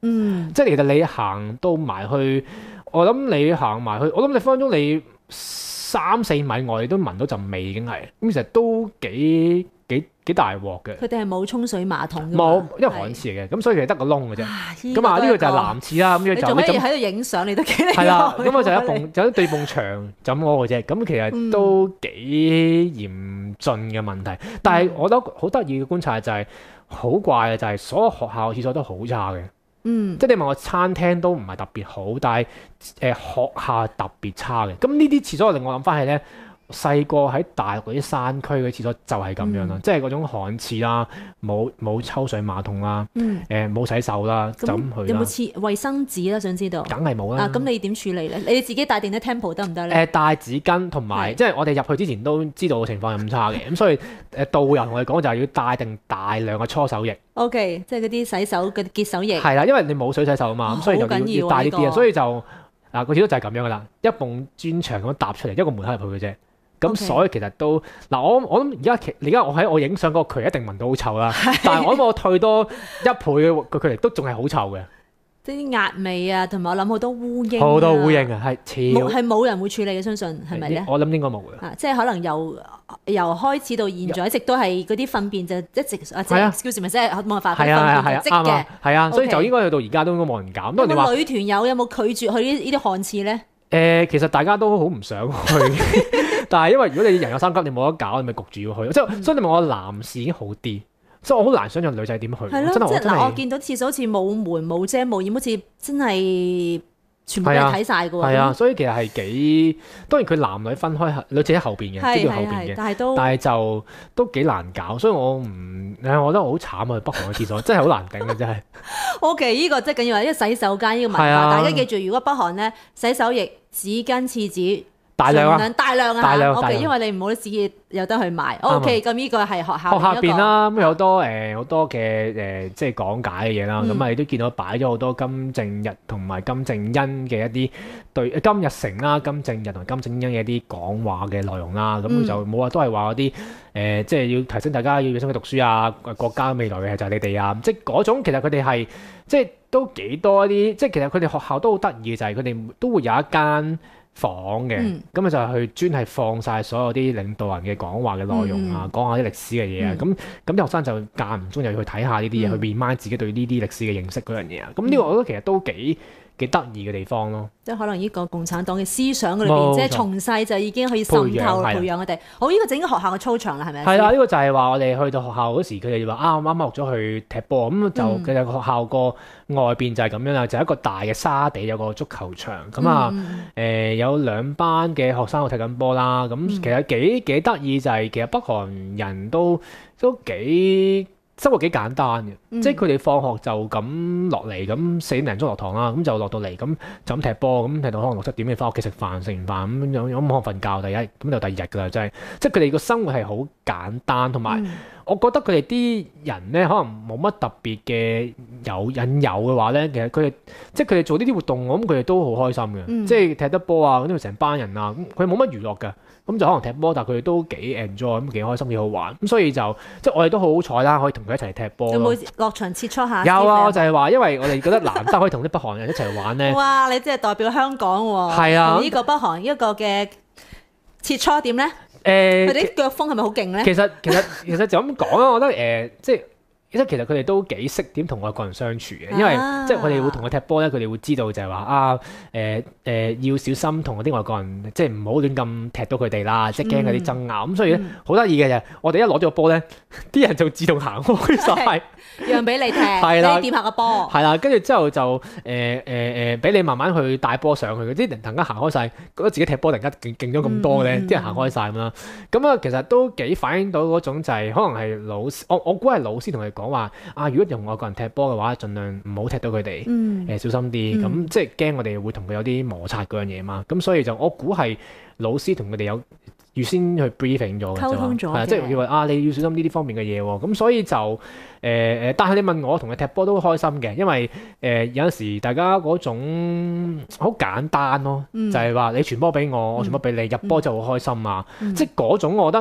嗯，即係其實你行到埋去，我諗你行埋去，我諗你分分鐘你三四米外你都聞到陣味已經係，咁其實都幾幾幾大鑊嘅。 佢哋係冇沖水馬桶㗎嘛， 冇，因為旱廁嚟嘅，咁所以其實得個窿嘅啫。咁啊，呢個就係男廁啦。咁樣就你仲可以喺度影相，你都幾厲害。 係啦，咁我就一埲就一對埲牆就咁屙嘅啫。咁其實都幾嚴峻嘅問題。嗯、但係我覺得好得意嘅觀察就係、是、好怪嘅，就係所有學校廁所都好差嘅。嗯，即係你問我餐廳都唔係特別好，但係誒、呃、學校特別差嘅。咁呢啲廁所令我諗翻起咧。細個喺大陸嗰啲山區嘅廁所就係咁樣啦，嗯、即係嗰種旱廁啦，冇冇抽水馬桶啦，誒冇、嗯、洗手啦，就咁去啦。 有冇廁衛生紙咧？想知道。 梗係冇啦。 啊，咁你點處理咧？你自己帶定啲 Tempo 得唔得咧？ 誒帶紙巾同埋，即係我哋入去之前都知道情況係咁差嘅，咁所以誒導遊同我哋講就係要帶定大量嘅搓手液。 O、okay, K， 即係嗰啲洗手嘅潔手液。 係啦，因為你冇水洗手啊嘛，咁、哦、所以就要要帶呢啲啊，這個、所以就嗱個廁所就係咁樣噶啦，一埲磚牆咁搭出嚟，一個門口入去嘅啫。咁所以其實都嗱，我我諗而家其而家我喺我影相嗰個渠一定聞到好臭啦，但係我諗我退多一倍嘅個距離都仲係好臭嘅，即係啲壓味啊，同埋我諗好多烏蠅， 好多烏蠅啊，係超係冇人會處理嘅，相信係咪咧？ 我諗應該冇嘅， 啊，即係可能由由開始到現在一直都係嗰啲糞便就一直啊，即係 excuse me，即係冇辦法， 係啊係啊， 積嘅， 係啊，所以就應該去到而家都應該冇人搞。 有冇女團友有冇拒絕去呢呢啲旱廁咧？ 誒，其實大家都好唔想去。但係因為如果你人有三急，你冇得搞，你咪焗住要去。即係、嗯、所以你問我男士已經好啲，所以我好難想象女仔點去。係咯， 真係嗱，我見到廁所好似冇門冇遮冇掩，好似真係全部都係睇晒㗎喎。 係啊，所以其實係幾當然佢男女分開，女仔喺後邊嘅，即係後邊嘅。 但係都但係就都幾難搞，所以我唔誒，我覺得好慘啊！北韓嘅廁所真係好難頂嘅，真係。 O K， 呢個即係緊要係一個洗手間呢個文化，啊、大家記住，如果北韓咧洗手液、紙巾、廁紙。 大量啊！ 大量啊！ 大量 O K， 因為你唔好自己有得去買。O K，咁呢個係學校學校邊啦，咁有好多誒好多嘅誒即係講解嘅嘢啦。咁啊，你都見到擺咗好多金正日同埋金正恩嘅一啲對金日成啦、金正日同金正恩嘅一啲講話嘅內容啦。咁佢就冇話都係話嗰啲誒，即係要提醒大家要認真去讀書啊，國家未來嘅就係你哋啊。即係嗰種其實佢哋係即係都幾多一啲，即係其實佢哋學校都好得意嘅，就係佢哋都會有一間房嘅，咁啊、嗯、就係去專係放晒所有啲領導人嘅講話嘅內容啊，講、嗯、下啲歷史嘅嘢啊，咁咁啲學生就間唔中就要去睇下呢啲嘢，嗯、去 remind 自己對呢啲歷史嘅認識嗰樣嘢啊，咁呢個我覺得其實都幾幾得意嘅地方咯， 即係可能呢個共產黨嘅思想裏邊，即係從細就已經可以滲透培養佢哋。好，呢、這個整個學校嘅操場啦，係咪？係啦， 呢、這個就係話我哋去到學校嗰時，佢哋話啊，啱啱落咗去踢波，咁就其實學校個外邊就係咁樣啦，就係、一個大嘅沙地，有個足球場，咁啊，誒、嗯呃、有兩班嘅學生喺度踢緊波啦，咁其實幾幾得意就係、是、其實北韓人都都幾。生活幾簡單嘅，嗯、即係佢哋放學就咁落嚟，咁四點零鐘落堂啦，咁就落到嚟，咁就咁踢波，咁踢到可能六七點，你翻屋企食飯，食完飯咁樣有冇可能瞓覺？第一咁就第二日噶啦，真係，即係佢哋個生活係好簡單，同埋、嗯、我覺得佢哋啲人咧，可能冇乜特別嘅有引誘嘅話咧，其實佢哋即係佢哋做呢啲活動，我諗佢哋都好開心嘅，嗯、即係踢得波啊，咁成班人啊，佢冇乜娛樂㗎。咁就可能踢波，但係佢哋都幾 enjoy，咁幾開心，幾好玩。咁所以就即係我哋都好好彩啦，可以同佢一齊踢波。 有冇落場切磋下？ 有啊，就係話，因為我哋覺得難得可以同啲北韓人一齊玩咧。 哇！你即係代表香港喎。係啊。同呢個北韓一個嘅切磋點咧？誒、呃，佢哋啲腳風係咪好勁咧？ 其實其實其實就咁講啦，我覺得誒、呃，即係。其實其實佢哋都幾識點同外國人相處嘅，因為、啊、即係佢哋會同佢踢波咧，佢哋會知道就係話啊誒誒、呃呃、要小心同嗰啲外國人，即係唔好亂咁踢到佢哋啦，即係驚嗰啲爭拗。咁、嗯、所以咧好得意嘅啫，我哋一攞咗個波咧，啲人就自動行開晒， 讓俾你踢，係啦，掂下個波， 係啦，跟住之後就誒誒誒俾你慢慢去帶波上去，啲人突然間行開晒，覺得自己踢波突然間勁勁咗咁多咧，啲、嗯、人行開晒咁啦。咁啊，其實都幾反映到嗰種就係、是、可能係老師，我我估係老師同佢講話啊，如果同外國人踢波嘅話，盡量唔好踢到佢哋，誒、嗯呃、小心啲。咁、嗯、即係驚我哋會同佢有啲摩擦嗰樣嘢嘛。咁所以就我估係老師同佢哋有預先去 briefing 咗嘅， 溝通咗嘅， 即係要話啊，你要小心呢啲方面嘅嘢喎。咁所以就誒誒、呃，但係你問我同佢踢波都開心嘅，因為誒、呃、有陣時大家嗰種好簡單咯，嗯、就係話你傳波俾我，我傳波俾你，入波就好開心啊。嗯、即係嗰種我覺得。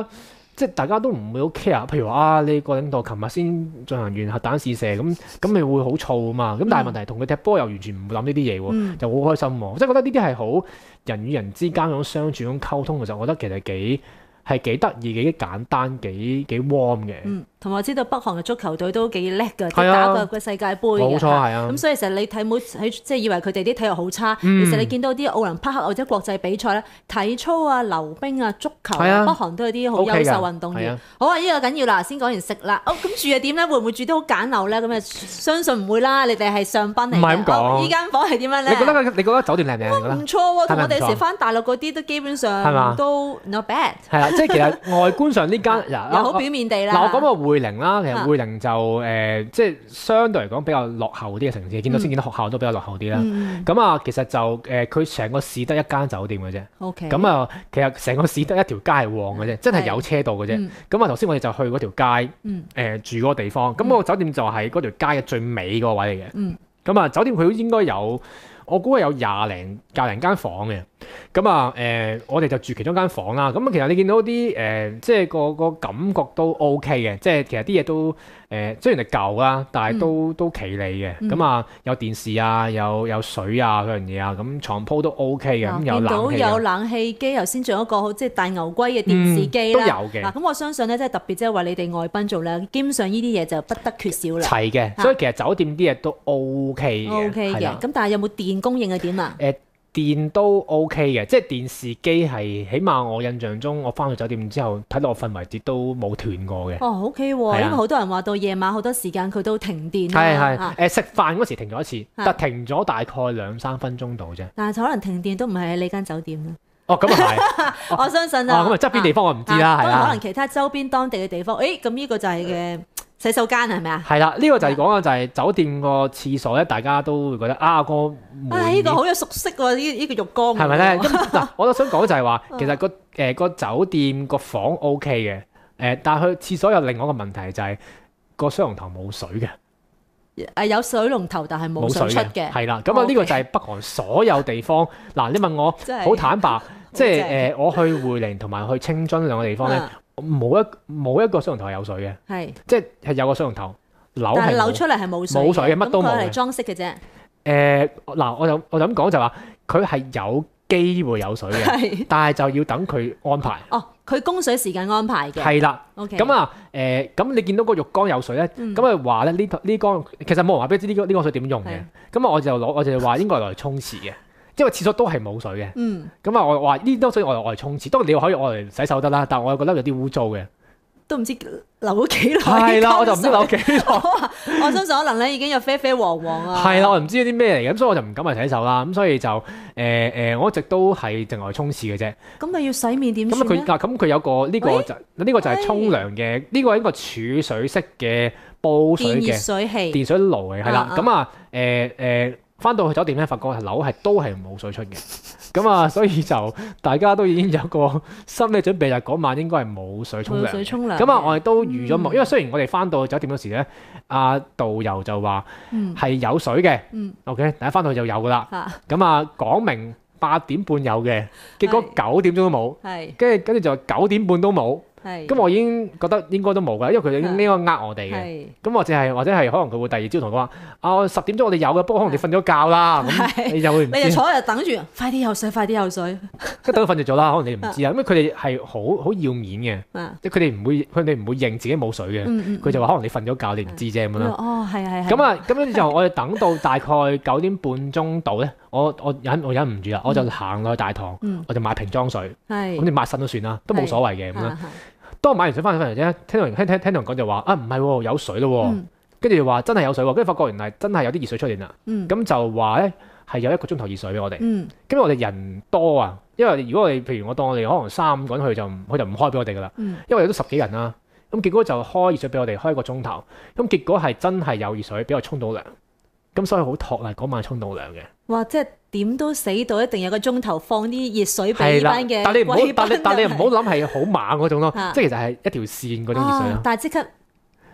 即係大家都唔會好 care，譬如話啊，你個領導琴日先進行完核彈試射，咁咁咪會好燥啊嘛。咁但係問題同佢踢波又完全唔會諗呢啲嘢喎，嗯、就好開心喎。即係覺得呢啲係好人與人之間嗰種相處、嗰種溝通，其實我覺得其實幾係幾得意、幾簡單、幾幾 warm 嘅。嗯， 同埋我知道北韓嘅足球隊都幾叻㗎，即係打過個世界盃嘅。 冇錯，係啊。 咁所以其實你睇冇喺即係以為佢哋啲體育好差，嗯、其實你見到啲奧林匹克或者國際比賽咧，體操啊、溜冰啊、足球啊，啊北韓都有啲好優秀運動員。啊、好啊，呢、呢個緊要啦，先講完食啦。哦，咁住係點咧？會唔會住得好簡陋咧？咁啊，相信唔會啦。你哋係上賓嚟嘅。唔係咁講。依間房係點樣咧？ 你覺得你覺得酒店靚唔靚？ 唔錯喎，同我哋時翻大陸嗰啲都基本上都 not bad。 係啦，即係其實外觀上呢間又好表面地啦。 嗱，我講個匯寧啦，其實匯寧就誒、呃，即係相對嚟講比較落後啲嘅城市，見到先見到學校都比較落後啲啦。咁啊、嗯，其實就誒，佢、呃、成個市得一間酒店嘅啫。 OK。 咁啊，其實成個市得一條街係旺嘅啫，真係有車道嘅啫。咁啊、嗯，頭先我哋就去嗰條街，誒、嗯呃、住嗰個地方。咁、嗯、個酒店就係嗰條街嘅最尾嗰個位嚟嘅。咁啊、嗯，酒店佢應該有，我估係有廿零廿零間房嘅。咁啊，誒、呃，我哋就住其中間房啦。咁其實你見到啲誒、呃，即係個個感覺都 OK 嘅，即係其實啲嘢都誒、呃，雖然係舊啦，但係都、嗯、都企理嘅。咁啊、嗯，有電視啊，有有水啊嗰樣嘢啊，咁床鋪都 OK 嘅。咁、嗯、有冷氣。見到有冷氣機，頭先仲有一個即係大牛龜嘅電視機啦、嗯。都有嘅。嗱，咁我相信咧，即係特別即係為你哋外賓做咧，基本上呢啲嘢就不得缺少啦。齊嘅，所以其實酒店啲嘢都 OK 嘅。OK 嘅。咁但係有冇電供應係點啊？誒、呃。電都 OK 嘅，即係電視機係，起碼我印象中，我翻去酒店之後睇到我瞓為止都冇斷過嘅。哦 ，OK 喎，因為好多人話到夜晚好多時間佢都停電啦。係係，誒食飯嗰時停咗一次，但停咗大概兩三分鐘度啫。但係可能停電都唔係喺呢間酒店啦。哦，咁啊係，我相信啊。咁啊側邊地方我唔知啦，係啦。可能其他周邊當地嘅地方，誒咁呢個就係嘅。洗手間係咪啊？係啦，呢、這個就係講嘅就係酒店個廁所咧，大家都會覺得啊個門啊呢、這個好有熟悉喎，呢呢個浴缸係咪咧？咁嗱，我都想講就係話，其實個誒、呃、個酒店個房 O K 嘅，誒、呃、但係佢廁所有另外一個問題就係、是、個水龍頭冇水嘅。誒有水龍頭，但係冇水出嘅。係啦，咁啊呢個就係北韓所有地方。嗱，你問我好坦白，即係誒、呃、我去匯寧同埋去清津兩個地方咧。冇一冇一個水龍頭係有水嘅，係是即係有個水龍頭扭，但係扭出嚟係冇水，冇水嘅，乜都冇嘅，咁佢係裝飾嘅啫。誒嗱、呃，我就我就咁講就話，佢係有機會有水嘅，是但係就要等佢安排。哦，佢供水時間安排嘅。係啦的。OK。咁啊誒，咁、呃、你見到個浴缸有水咧，咁啊話咧呢呢缸其實冇人話俾你知呢個呢缸水點用嘅。咁啊的我就攞我就話應該攞嚟沖廁嘅。因為廁所都係冇水嘅，咁啊、嗯、我話呢啲水我嚟我嚟沖廁，當然你可以我嚟洗手得啦，但係我又覺得有啲污糟嘅，都唔知留咗幾耐。係啦，我就唔知留幾耐。我相信可能咧已經有啡啡黃黃啊。係啦，我唔知啲咩嚟嘅，咁所以我就唔敢去洗手啦。咁所以就誒誒、呃呃，我一直都係淨係沖廁嘅啫。咁你要洗面點算咧？咁佢咁佢有個呢、這個就呢、這個就係沖涼嘅，呢個係一個儲水式嘅煲水嘅電熱水器、電水爐嚟，係啦。咁啊誒誒。翻到去酒店咧，發覺樓係都係冇水出嘅，咁啊，所以就大家都已經有個心理準備，就嗰晚應該係冇水沖涼。冇水沖涼。咁啊，我哋都預咗冇，嗯、因為雖然我哋翻到去酒店嗰時咧，阿導遊就話係有水嘅、嗯、，OK，大家翻到去就有噶啦。咁啊，講明八點半有嘅，結果九點鐘都冇，跟住跟住就九點半都冇。係，咁我已經覺得應該都冇㗎，因為佢哋應該呃我哋嘅。咁或者係或者係可能佢會第二朝同我講話，啊十點鐘我哋有嘅，不過可能你瞓咗覺啦，咁你就會唔知。你就坐喺度等住，快啲有水，快啲有水。跟住等佢瞓著咗啦，可能你唔知啊，因為佢哋係好好要面嘅，即係佢哋唔會佢哋唔會認自己冇水嘅，佢就話可能你瞓咗覺，你唔知啫咁樣咯。哦，係係係。咁啊，咁樣就我哋等到大概九點半鐘度咧，我我忍我忍唔住啦，我就行落去大堂，我就買瓶裝水，咁你抹身都算啦，都冇所謂嘅咁樣。當我買完水翻嚟翻嚟啫，聽到人聽聽聽到人講就話啊唔係喎有水咯喎，跟住就話真係有水喎，跟住發覺原來真係有啲熱水出現啦，咁、嗯、就話咧係有一個鐘頭熱水俾我哋，跟住、嗯、我哋人多啊，因為如果我哋譬如我當我哋可能三五個人去就佢就唔開俾我哋噶啦，嗯、因為有都十幾人啦，咁結果就開熱水俾我哋開一個鐘頭，咁結果係真係有熱水俾我沖到涼，咁所以好托啊嗰晚沖到涼嘅。哇！即係點都死到一定有個鐘頭放啲熱水俾呢班嘅，但你唔好，但你但你唔好諗係好猛嗰種咯，即係其實係一條線嗰種熱水咯。但係即刻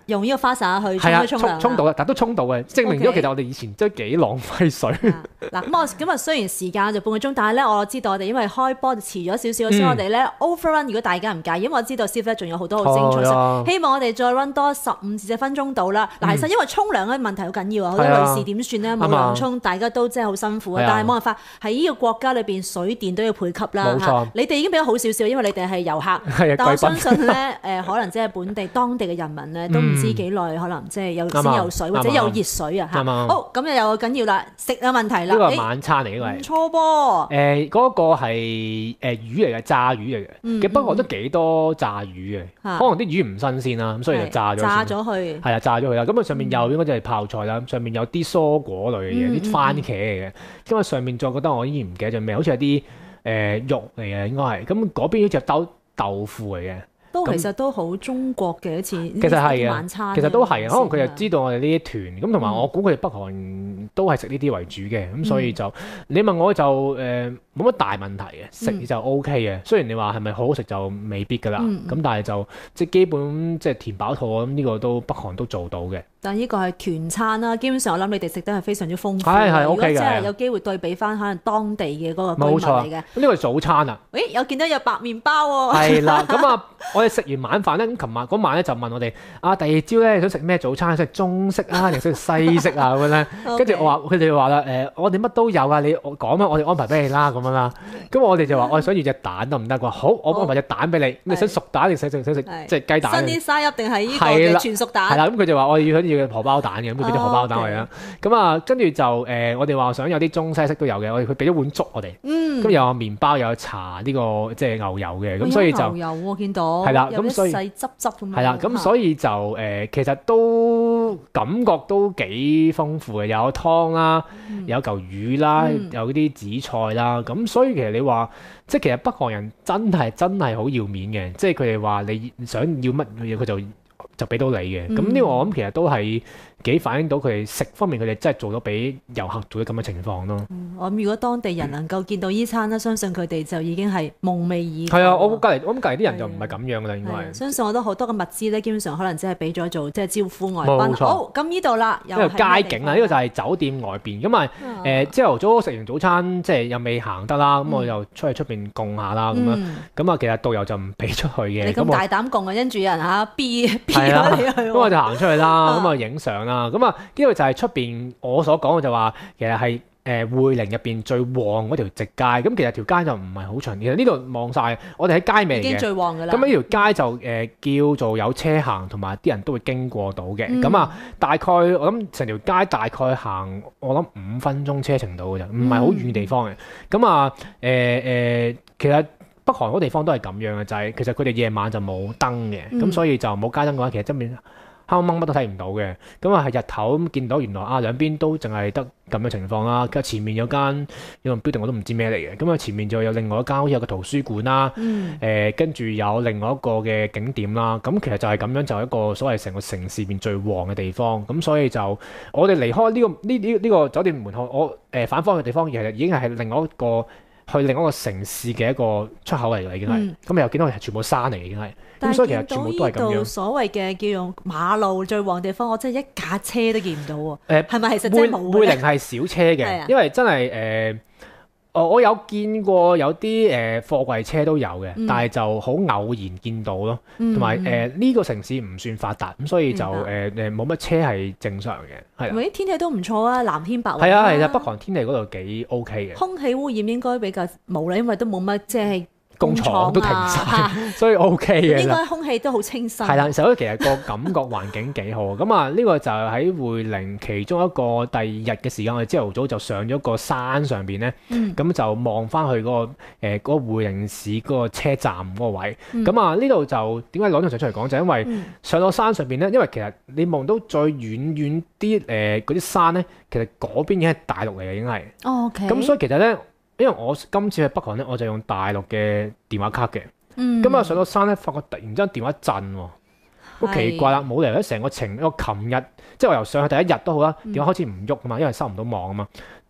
用呢個花灑去係啊， 沖沖涼沖到啦，但都沖到嘅，證明咗 OK 其實我哋以前真係幾浪費水。 嗱咁我咁啊，雖然時間就半個鐘，但係咧我知道我哋因為開波就遲咗少少，所以我哋咧 overrun。如果大家唔介意，因為我知道 Steve 仲有好多好精彩， 哦希望我哋再 run 多十五至十分鐘到啦。嗱，其實因為沖涼嘅問題好緊要啊，好多女士點算咧？冇涼沖，大家都真係好辛苦啊。但係冇辦法，喺呢個國家裏邊水電都要配給啦。 冇錯， 你哋已經比較好少少，因為你哋係遊客。但我相信咧，誒可能即係本地當地嘅人民咧，都唔知幾耐，可能即係有先有水或者有熱水啊嚇。好，咁又有緊要啦，食嘅問題啦。 呢個係晚餐嚟，呢個係唔錯噃。 誒嗰個係誒魚嚟嘅，炸魚嚟嘅。嘅不過都幾多炸魚嘅，可能啲魚唔新鮮啦，咁所以就炸咗。 炸咗佢。係啊，炸咗佢啦。咁啊上面又應該就係泡菜啦，上面有啲蔬果類嘅嘢，啲番茄嚟嘅。因為上面再覺得我依然唔記得咗咩，好似係啲誒肉嚟嘅應該係。咁嗰邊好似係豆豆腐嚟嘅。 都其實都好中國嘅一次， 其實係晚餐。 其實都係，可能佢就知道我哋呢啲團，咁同埋我估佢哋北韓都係食呢啲為主嘅，咁、嗯、所以就你問我就誒冇乜大問題嘅，食就 O K 嘅。雖然你話係咪好好食就未必㗎啦，咁、嗯、但係就即係基本即係填飽肚，咁呢個都北韓都做到嘅。 但係呢個係團餐啦，基本上我諗你哋食得係非常之豐富。 係係 O K 嘅。 如果真係有機會對比翻可能當地嘅嗰個居民嚟嘅。呢個係早餐啊！ 誒，有見到有白麵包喎。 係啦，咁啊，我哋食完晚飯咧，咁琴晚嗰晚咧就問我哋啊，第二朝咧想食咩早餐？食中式啊，定食西式啊咁樣咧？跟住我話佢哋話啦，誒，我哋乜都有啊，你講啊，我哋安排俾你啦咁樣啦。咁我哋就話我哋想要隻蛋得唔得？佢話好，我安排隻蛋俾你。你想熟蛋定想食想食即係雞蛋？ 新啲沙粒定係呢個嘅全熟蛋？ 係啦，咁佢就話我哋要想要荷包蛋嘅，咁佢俾咗荷包蛋我哋啦。咁啊，跟住就誒，我哋話想有啲中西式都有嘅，我哋佢俾咗碗粥我哋。嗯。咁有麵包，有茶呢個即係牛油嘅，咁所以就牛油我見到。 係啦，咁所以細汁汁咁樣。 係啦，咁所以就誒，其實都感覺都幾豐富嘅，有湯啦，有嚿魚啦，有啲紫菜啦，咁所以其實你話，即係其實北韓人真係真係好要面嘅，即係佢哋話你想要乜嘢佢就就俾到你嘅，咁呢個我諗其實都係幾反映到佢哋食方面佢哋真係做到俾遊客做咗咁嘅情況咯。 嗯、我諗如果當地人能夠見到依餐咧，相信佢哋就已經係夢寐以求。 係啊，我隔離我諗隔離啲人就唔係咁樣噶啦，應該係。 相信我都好多嘅物資咧，基本上可能只係俾咗做即係招呼外賓。好，咁呢度啦， 呢個街景啊，呢個就係酒店外邊咁啊。誒，朝頭早食完早餐，即係又未行得啦，咁我又出去出邊供下啦，咁樣咁啊，其實導遊就唔俾出去嘅。 你咁大膽供啊，跟住有人嚇 B B 咗你去。 咁我就行出去啦，咁啊影相啦，咁啊呢個就係出邊我所講嘅就話，其實係誒會寧入邊最旺嗰條直街，咁其實條街就唔係好長，其實呢度望晒，我哋喺街尾嚟嘅， 已經最旺㗎啦。 咁呢條街就誒、呃、叫做有車行，同埋啲人都會經過到嘅。咁、嗯、啊，大概我諗成條街大概行我諗五分鐘車程度嘅啫，唔係好遠嘅地方嘅。咁、嗯、啊誒誒、呃呃，其實北韓好多地方都係咁樣嘅，就係、是、其實佢哋夜晚就冇燈嘅，咁、嗯、所以就冇街燈嘅話，其實真面黑掹乜都睇唔到嘅，咁啊係日頭咁見到原來啊兩邊都淨係得咁嘅情況啦。前面有間有個 building 我都唔知咩嚟嘅，咁啊前面就有另外一間好似有個圖書館啦，誒跟住有另外一個嘅景點啦。咁其實就係咁樣，就係一個所謂成個城市邊最旺嘅地方。咁所以就我哋離開呢、這個呢呢呢個酒店門口，我誒、呃、反方嘅地方其實已經係另外一個去另外一個城市嘅一個出口嚟㗎，已經係。咁、嗯、又見到係全部山嚟嘅，已經係。咁所以其實全部都係咁樣。 所謂嘅叫做馬路最旺地方，我真係一架車都見唔到喎。 誒係咪其實真係冇嘅？ 滙寧係小車嘅，因為真係誒，我、呃、我有見過有啲誒、呃、貨櫃車都有嘅，嗯、但係就好偶然見到咯。同埋誒呢個城市唔算發達，咁所以就誒誒冇乜車係正常嘅，係。 喂，天氣都唔錯啊，藍天白雲。 係啊係啊，北韓天氣嗰度幾 OK 嘅。 空氣污染應該比較冇啦，因為都冇乜即係。 工廠都停晒，所以 OK 嘅。 應該空氣都好清新。 係啦，所以其實個感覺環境幾好。咁啊，呢個就喺滙寧其中一個第二日嘅時間，我哋朝頭早就上咗個山上邊咧，咁、嗯、就望翻去嗰、那個誒嗰、呃那個滙寧市嗰個車站嗰個位。咁、嗯、啊，呢度就點解攞張相出嚟講？就因為上到山上邊咧，因為其實你望到最遠遠啲誒嗰啲山咧，其實嗰邊已經係大陸嚟嘅，已經係。 哦 OK。 咁所以其實咧。因為我今次去北韓咧，我就用大陸嘅電話卡嘅。嗯。咁啊上到山咧，發覺突然之間電話震喎，好奇怪啦！冇理由咧，成個程，我琴日即係我由上去第一日都好啦，電話開始唔喐啊嘛，因為收唔到網啊嘛。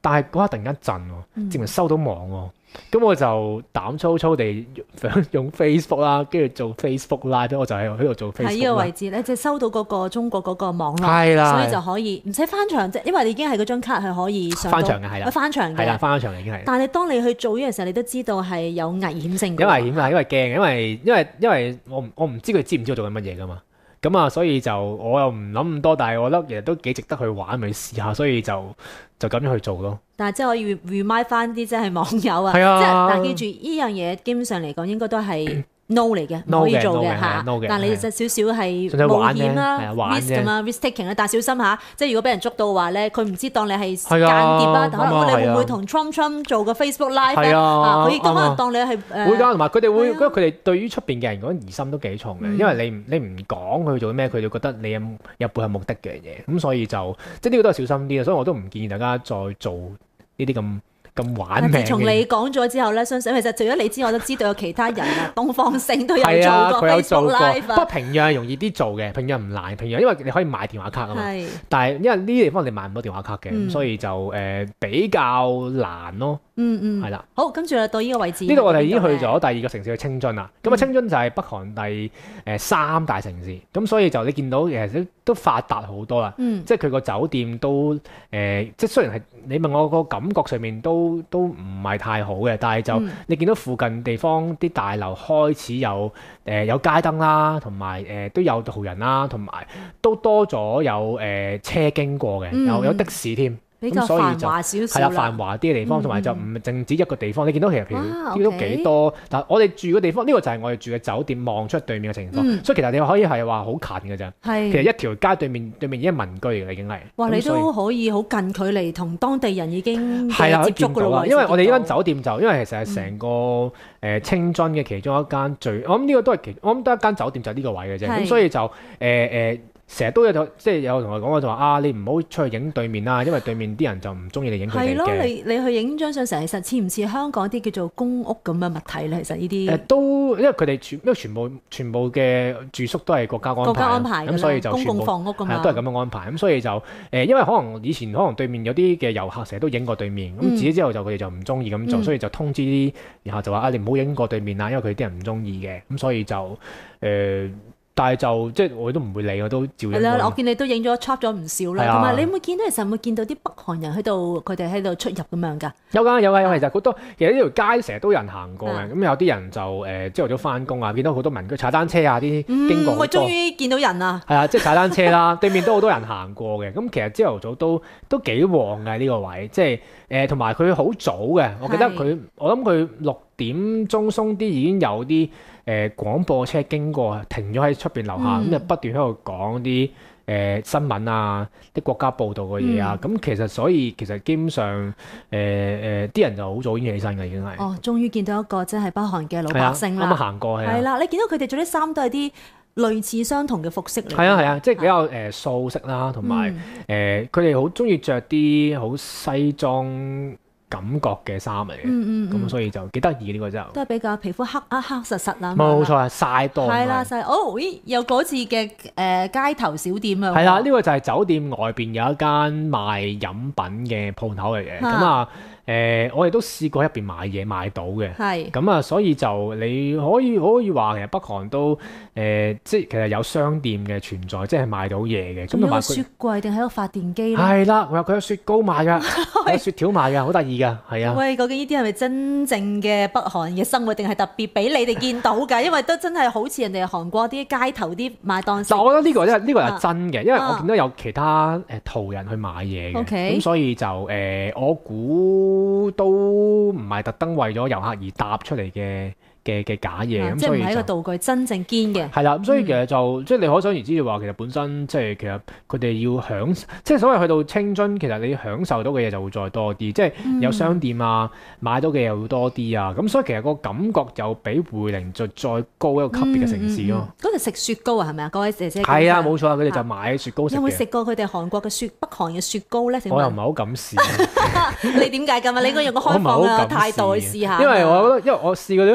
但係嗰刻突然間震喎，證明收到網喎。咁我就膽粗粗地想用 Facebook 啦，跟住做 Facebook Live，我就喺喺度做 Facebook。喺呢個位置咧，即係收到嗰個中國嗰個網絡， 係啦， 所以就可以唔使翻牆啫，因為你已經係嗰張卡係可以上到翻牆嘅，係啦， 翻牆嘅， 係啦，翻牆已經係。 但係當你去做呢個時候，你都知道係有危險性嘅。 有危險啊，因為驚，因為因為因為我我唔知佢知唔知我做緊乜嘢噶嘛。咁啊，所以就我又唔諗咁多，但係我覺得其實都幾值得去玩，咪試下，所以就就咁樣去做咯。 但係即係可以 remind 翻啲即係網友啊， 係啊， 即係但係記住呢樣嘢，基本上嚟講應該都係 no 嚟嘅，唔可以做嘅嚇。但係你就少少係冒險啦 ，risk 咁啊 ，risk taking 啦，但係小心下，即係如果俾人捉到嘅話咧，佢唔知當你係間諜啦，可能你會唔會同 Trump Trump 做個 Facebook Live 咧？佢亦都可能當你係誒。 會㗎，同埋佢哋會，因為佢哋對於出邊嘅人講疑心都幾重嘅，因為你你唔講佢做咩，佢就覺得你有有背後目的嘅嘢，咁所以就即係呢個都係小心啲啊，所以我都唔建議大家再做呢啲咁。咁玩命嘅。 自從你講咗之後咧，相信其實除咗你之外，我都知道有其他人啊，東方星都有做過 Facebook Live。 不過平壤係容易啲做嘅，平壤唔難，平壤因為你可以買電話卡啊嘛。係。但係因為呢啲地方你買唔到電話卡嘅，咁、嗯、所以就誒、呃、比較難咯。嗯嗯。係啦。好，跟住到呢個位置。呢度我哋已經去咗第二個城市嘅清津啦。咁啊、嗯，清津就係北韓第誒三大城市，咁所以就你見到其實都發達好多啦。嗯。即係佢個酒店都誒、呃，即係雖然係你問我個感覺上面都。都都唔係太好嘅，但係就、嗯、你見到附近地方啲大樓開始有誒、呃、有街燈啦，同埋誒都有途人啦，同埋都多咗有誒、呃、車經過嘅，有有的士添。 比較繁華少少啦， 係啦，繁華啲嘅地方，同埋、嗯、就唔淨止一個地方。你見到其實譬如都幾多，但我哋住嘅地方呢、呢個就係我哋住嘅酒店望出對面嘅情況，嗯、所以其實你可以係話好近嘅咋。係其實一條街對面對面已經民居嚟，已經係。哇！ 你都可以好近距離同當地人已經係啦， 接觸㗎啦。 因為我哋呢間酒店就因為其實係成個誒、呃、清津嘅其中一間最，我諗呢個都係其，我諗得一間酒店就係呢個位嘅啫。咁所以就誒誒。呃呃成日都有即係有同我講過就話啊，你唔好出去影對面啦，因為對面啲人就唔中意你影佢哋嘅。係咯，你你去影張相成，其實似唔似香港啲叫做公屋咁嘅物體咧？其實呢啲誒都因為佢哋全因為全部全部嘅住宿都係國家安排，國家安排咁所以就公共房屋咁樣都係咁樣安排。咁所以就誒、呃，因為可能以前可能對面有啲嘅遊客成日都影過對面，咁、嗯、自此之後就佢哋就唔中意咁做，嗯、所以就通知啲然後就話啊，你唔好影過對面啦，因為佢啲人唔中意嘅。咁所以就誒。呃但係就即係我都唔會理，我都照影。係啦， 我見你都影咗 chop 咗唔少啦。同埋、啊、你有冇見到其實有冇見到啲北韓人喺度，佢哋喺度出入咁樣㗎？有㗎有㗎有，其實好多。其實呢條街成日都有人行過嘅。咁、啊、有啲人就誒朝頭早翻工啊，見到好多民居踩單車啊，啲經過好多。我終於見到人啦！係啊，即係踩單車啦，對面都好多人行過嘅。咁其實朝頭早都都幾旺嘅呢個位，即係誒同埋佢好早嘅。我記得佢，我諗佢六點鐘鬆啲已經有啲。誒、呃、廣播車經過，停咗喺出邊樓下，咁、嗯、就不斷喺度講啲誒新聞啊，啲國家報道嘅嘢啊，咁、嗯、其實所以其實基本上誒誒啲人就好早已經起身嘅，已經係。哦，終於見到一個即係北韓嘅老百姓啦。啱啱行過係。係啦，你見到佢哋着啲衫都係啲類似相同嘅服飾嚟。係啊係啊，即係比較誒素色啦，同埋誒佢哋好中意着啲好西裝感覺嘅衫嚟嘅，咁、嗯嗯、所以就幾得意呢個就都係比較皮膚黑啊黑實實啦，冇錯啊，曬多係啦曬哦，咦有嗰次嘅誒、呃、街頭小店啊，係啦，呢、呢個就係酒店外邊有一間賣飲品嘅鋪頭嚟嘅，咁啊。誒、呃，我哋都試過喺入邊買嘢買到嘅，係咁啊，所以就你可以可以話其實北韓都誒、呃，即係其實有商店嘅存在，即係賣到嘢嘅。咁同埋雪櫃定係一個發電機咧？係啦，佢有佢有雪糕賣㗎，有雪條賣㗎，好得意㗎，係啊。喂，究竟呢啲係咪真正嘅北韓嘅生活，定係特別俾你哋見到㗎？因為都真係好似人哋韓國啲街頭啲賣檔。嗱，我覺得呢個真係呢個係真嘅，因為我見到有其他誒途人去買嘢嘅，咁、啊、所以就誒、呃，我估。都唔係特登為咗遊客而搭出嚟嘅嘅嘅假嘢，咁、嗯、所以即係唔係一個道具，真正堅嘅。係啦，咁所以其實就、嗯、即係你可想而知就話，其實本身即係其實佢哋要享，即係所謂去到清津，其實你享受到嘅嘢就會再多啲，即係有商店啊，買到嘅又會多啲啊，咁所以其實個感覺就比滙寧就再高一個級別嘅城市咯。嗰度食雪糕啊，係咪啊？各位姐姐係啊，冇錯啊，佢哋就買雪糕食嘅。有冇食過佢哋韓國嘅雪北韓嘅雪糕咧？我又唔係好敢試。你點解咁啊？你應該用個開放嘅態度去試下。因為我覺得，因為我試過啲可樂都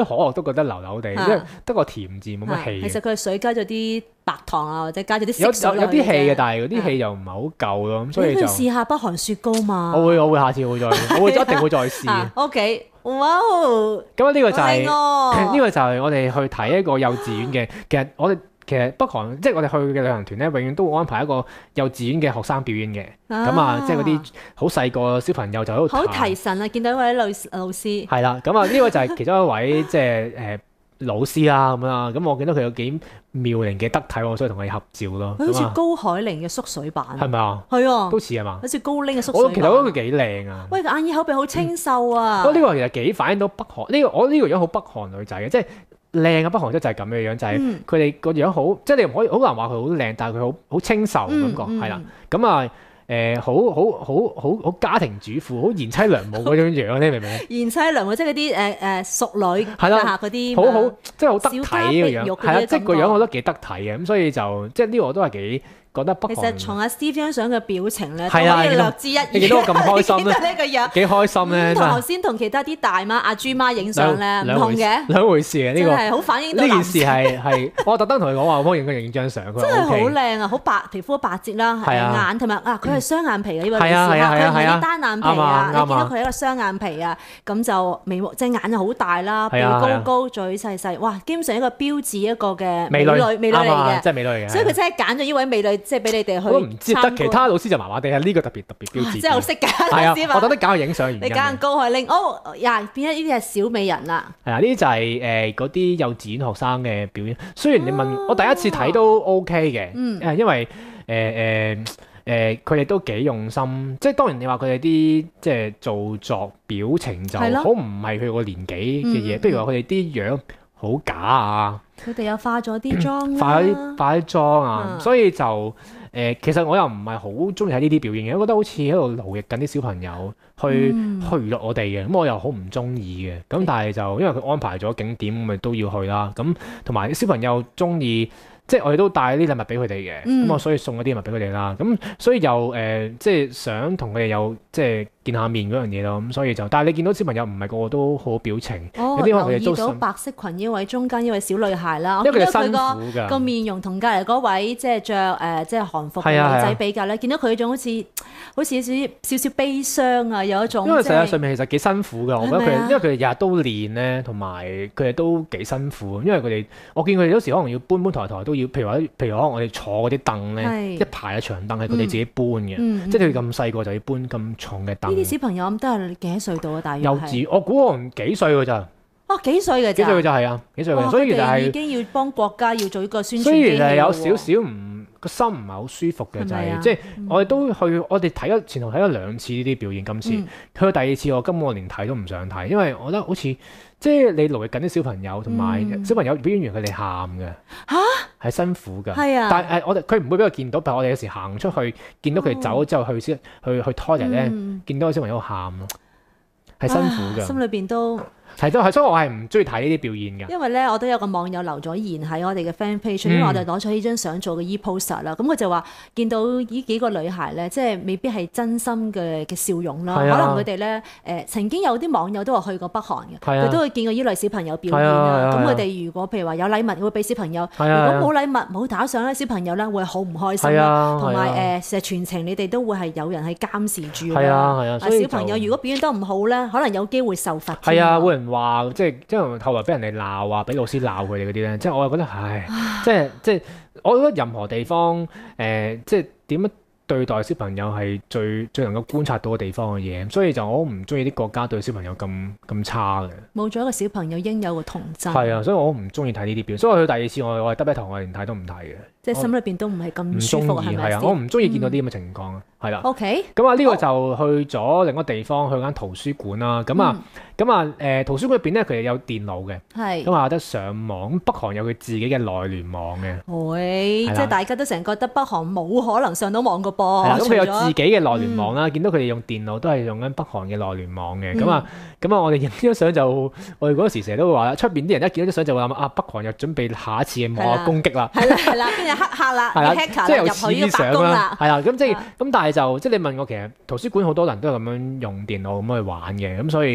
都覺得流流地，因為得個甜字冇乜氣。 其實佢係水加咗啲白糖啊，或者加咗啲有色素有啲氣嘅，但係嗰啲係氣又唔係好夠咯，咁所以就你可以試下北韓雪糕嘛。 我會我會下次會再，我會一定會再試。 啊 OK，哇！ 咁呢個就係好靚喎呢個就係我哋去睇一個幼稚園嘅。其實我哋其實北韓即係我哋去嘅旅行團咧，永遠都會安排一個幼稚園嘅學生表演嘅。咁啊，即係嗰啲好細個小朋友就喺度好提神啊！見到一位老老師係啦，咁啊呢個就係其中一位即係誒老師啦咁啦。咁我見到佢有幾妙齡嘅得體喎，所以同佢合照咯。 佢好似高海寧嘅縮水版， 係咪啊？ 係啊， 都似係嘛？ 好似高拎嘅縮水版。 我其實覺得佢幾靚啊！ 喂，眼耳口鼻好清秀啊！ 不過呢個其實幾反映到北韓呢個我呢個樣好北韓女仔嘅，即係靚嘅北韓即係咁嘅樣，就係佢哋個樣好，即係你唔可以好難話佢好靚，但係佢好好清秀感覺係啦。咁啊誒好好好好好家庭主婦，好賢妻良母嗰種樣，你明唔明？ 賢妻良母即係嗰啲誒誒淑女係啦， 嗰啲好好即係好得體嘅樣，係啊， 即係個樣我覺得幾得體嘅，咁所以就即係呢個我都係幾覺得北韓。 其實從阿 Steve 張相嘅表情咧， 係啊， 可以略知一二。 你見到我咁開心咧， 呢個樣幾開心咧， 同頭先同其他啲大媽阿豬媽影相咧唔同嘅， 兩回事嘅呢個真係好反映到呢件事係係我特登同佢講話，我幫影佢影張相，佢真係好靚啊，好白皮膚白皴啦，眼同埋啊佢係雙眼皮嘅呢位女士，佢唔係啲單眼皮啊，你見到佢係一個雙眼皮啊，咁就眉毛隻眼就好大啦，鼻高高，嘴細細，哇！基本上一個標誌一個嘅美女美女嚟嘅， 即係美女嚟嘅， 所以佢真係揀咗呢位美女，即係俾你哋去。 唔知得其他老師就麻麻地，係呢個特別特別標誌。 真係好識揀， 係啊！我特登揀佢影相。 你揀高海寧，哦呀，變咗呢啲係小美人啦。 係啊，呢啲就係誒嗰啲幼稚園學生嘅表演。雖然你問我第一次睇都 OK 嘅，誒因為誒誒誒佢哋都幾用心。即係當然你話佢哋啲即係做作表情就好唔係佢個年紀嘅嘢。譬如話佢哋啲樣好假啊。 佢哋又化咗啲妝， 化咗啲化啲妝啊，所以就誒、呃，其實我又唔係好中意睇呢啲表演嘅，我覺得好似喺度勞役緊啲小朋友去、嗯、去娛樂我哋嘅，咁我又好唔中意嘅。咁但係就因為佢安排咗景點，咁咪都要去啦。咁同埋啲小朋友中意，即係我哋都帶啲禮物俾佢哋嘅，咁、嗯、我所以送嗰啲禮物俾佢哋啦。咁所以又誒、呃，即係想同佢哋有即係見下面嗰樣嘢咯。咁所以就，但係你見到小朋友唔係個個都好表情， 哦、 有啲可能佢哋都留意到白色裙呢位中間呢位小女孩啦， 因為佢哋辛我見到苦㗎， 個面容同隔離嗰位即係着誒即係韓服嘅女仔比較咧，見到佢嗰種好似好似少少少少悲傷啊，有一種。因為世界上面其實幾辛苦㗎，我覺得佢哋，因為佢哋日日都練咧，同埋佢哋都幾辛苦。因為佢哋，我見佢哋有時可能要搬搬抬抬都要，譬如話，譬如可能我哋坐嗰啲凳咧，一排嘅長凳係佢哋自己搬嘅，嗯、即係佢咁細個就要搬咁重嘅凳。 呢啲小朋友咁都係幾多歲到啊？大約幼稚，我估可能幾歲㗎咋？ 哦，幾歲嘅咋？ 幾歲就係啊，幾歲嘅，所以其實係已經要幫國家要做一個宣傳。 雖然係有少少唔個心唔係好舒服嘅，就係即係我哋都去，我哋睇咗前頭睇咗兩次呢啲表演，今次去到第二次，我今個連睇都唔想睇，因為我覺得好似即係你勞役緊啲小朋友，同埋小朋友表演完佢哋喊嘅嚇，係辛苦㗎。係啊，但係誒我哋佢唔會俾我見到，但係我哋有時行出去見到佢哋走咗之後去先去去 toilet 咧，見到個小朋友喊咯，係辛苦㗎， 心裏邊都。 係都係，所以我係唔中意睇呢啲表演㗎。 因為咧，我都有個網友留咗言喺我哋嘅 fan page，、嗯、因為我哋攞咗呢張相做嘅 e-poster 啦。咁佢就話見到呢幾個女孩咧，即係未必係真心嘅嘅笑容啦。啊、可能佢哋咧誒曾經有啲網友都話去過北韓嘅，佢、啊、都會見過呢類小朋友表演啦。咁佢哋如果譬如話有禮物會俾小朋友，啊、如果冇禮物冇打賞咧，小朋友咧會好唔開心啦。同埋誒，成日全程你哋都會係有人係監視住啦。係啊係啊，所以小朋友如果表演得唔好咧，可能有機會受罰。係啊，會話即係即係後來俾人哋鬧啊，俾老師鬧佢哋嗰啲咧，即係我又覺得唉，即係即係我覺得任何地方誒、呃，即係點樣對待小朋友係最最能夠觀察到嘅地方嘅嘢，所以就我唔中意啲國家對小朋友咁咁差嘅。冇咗一個小朋友應有嘅童真。係啊，所以我唔中意睇呢啲表，所以我去第二次我我係得一堂，我連睇都唔睇嘅。即係心裏邊都唔係咁舒服，係咪先？我唔中意見到啲咁嘅情況啊，係啦。OK。咁啊，呢個就去咗另一個地方，去間圖書館啦。咁啊，咁啊，誒圖書館入邊咧，佢哋有電腦嘅，係咁啊，有得上網。咁北韓有佢自己嘅內聯網嘅。喂，即係大家都成日覺得北韓冇可能上到網㗎噃。係啦，咁佢有自己嘅內聯網啦。見到佢哋用電腦都係用緊北韓嘅內聯網嘅。咁啊，咁啊，我哋影張相就，我哋嗰時成日都會話啦，出邊啲人一見到張相就會諗啊，北韓又準備下一次嘅網絡攻擊啦。係啦，係啦，黑客啦，係啦，即係由此想啦，係啦，咁即係咁，但係就即係你問我，其實圖書館好多人都係咁樣用電腦咁去玩嘅，咁所以就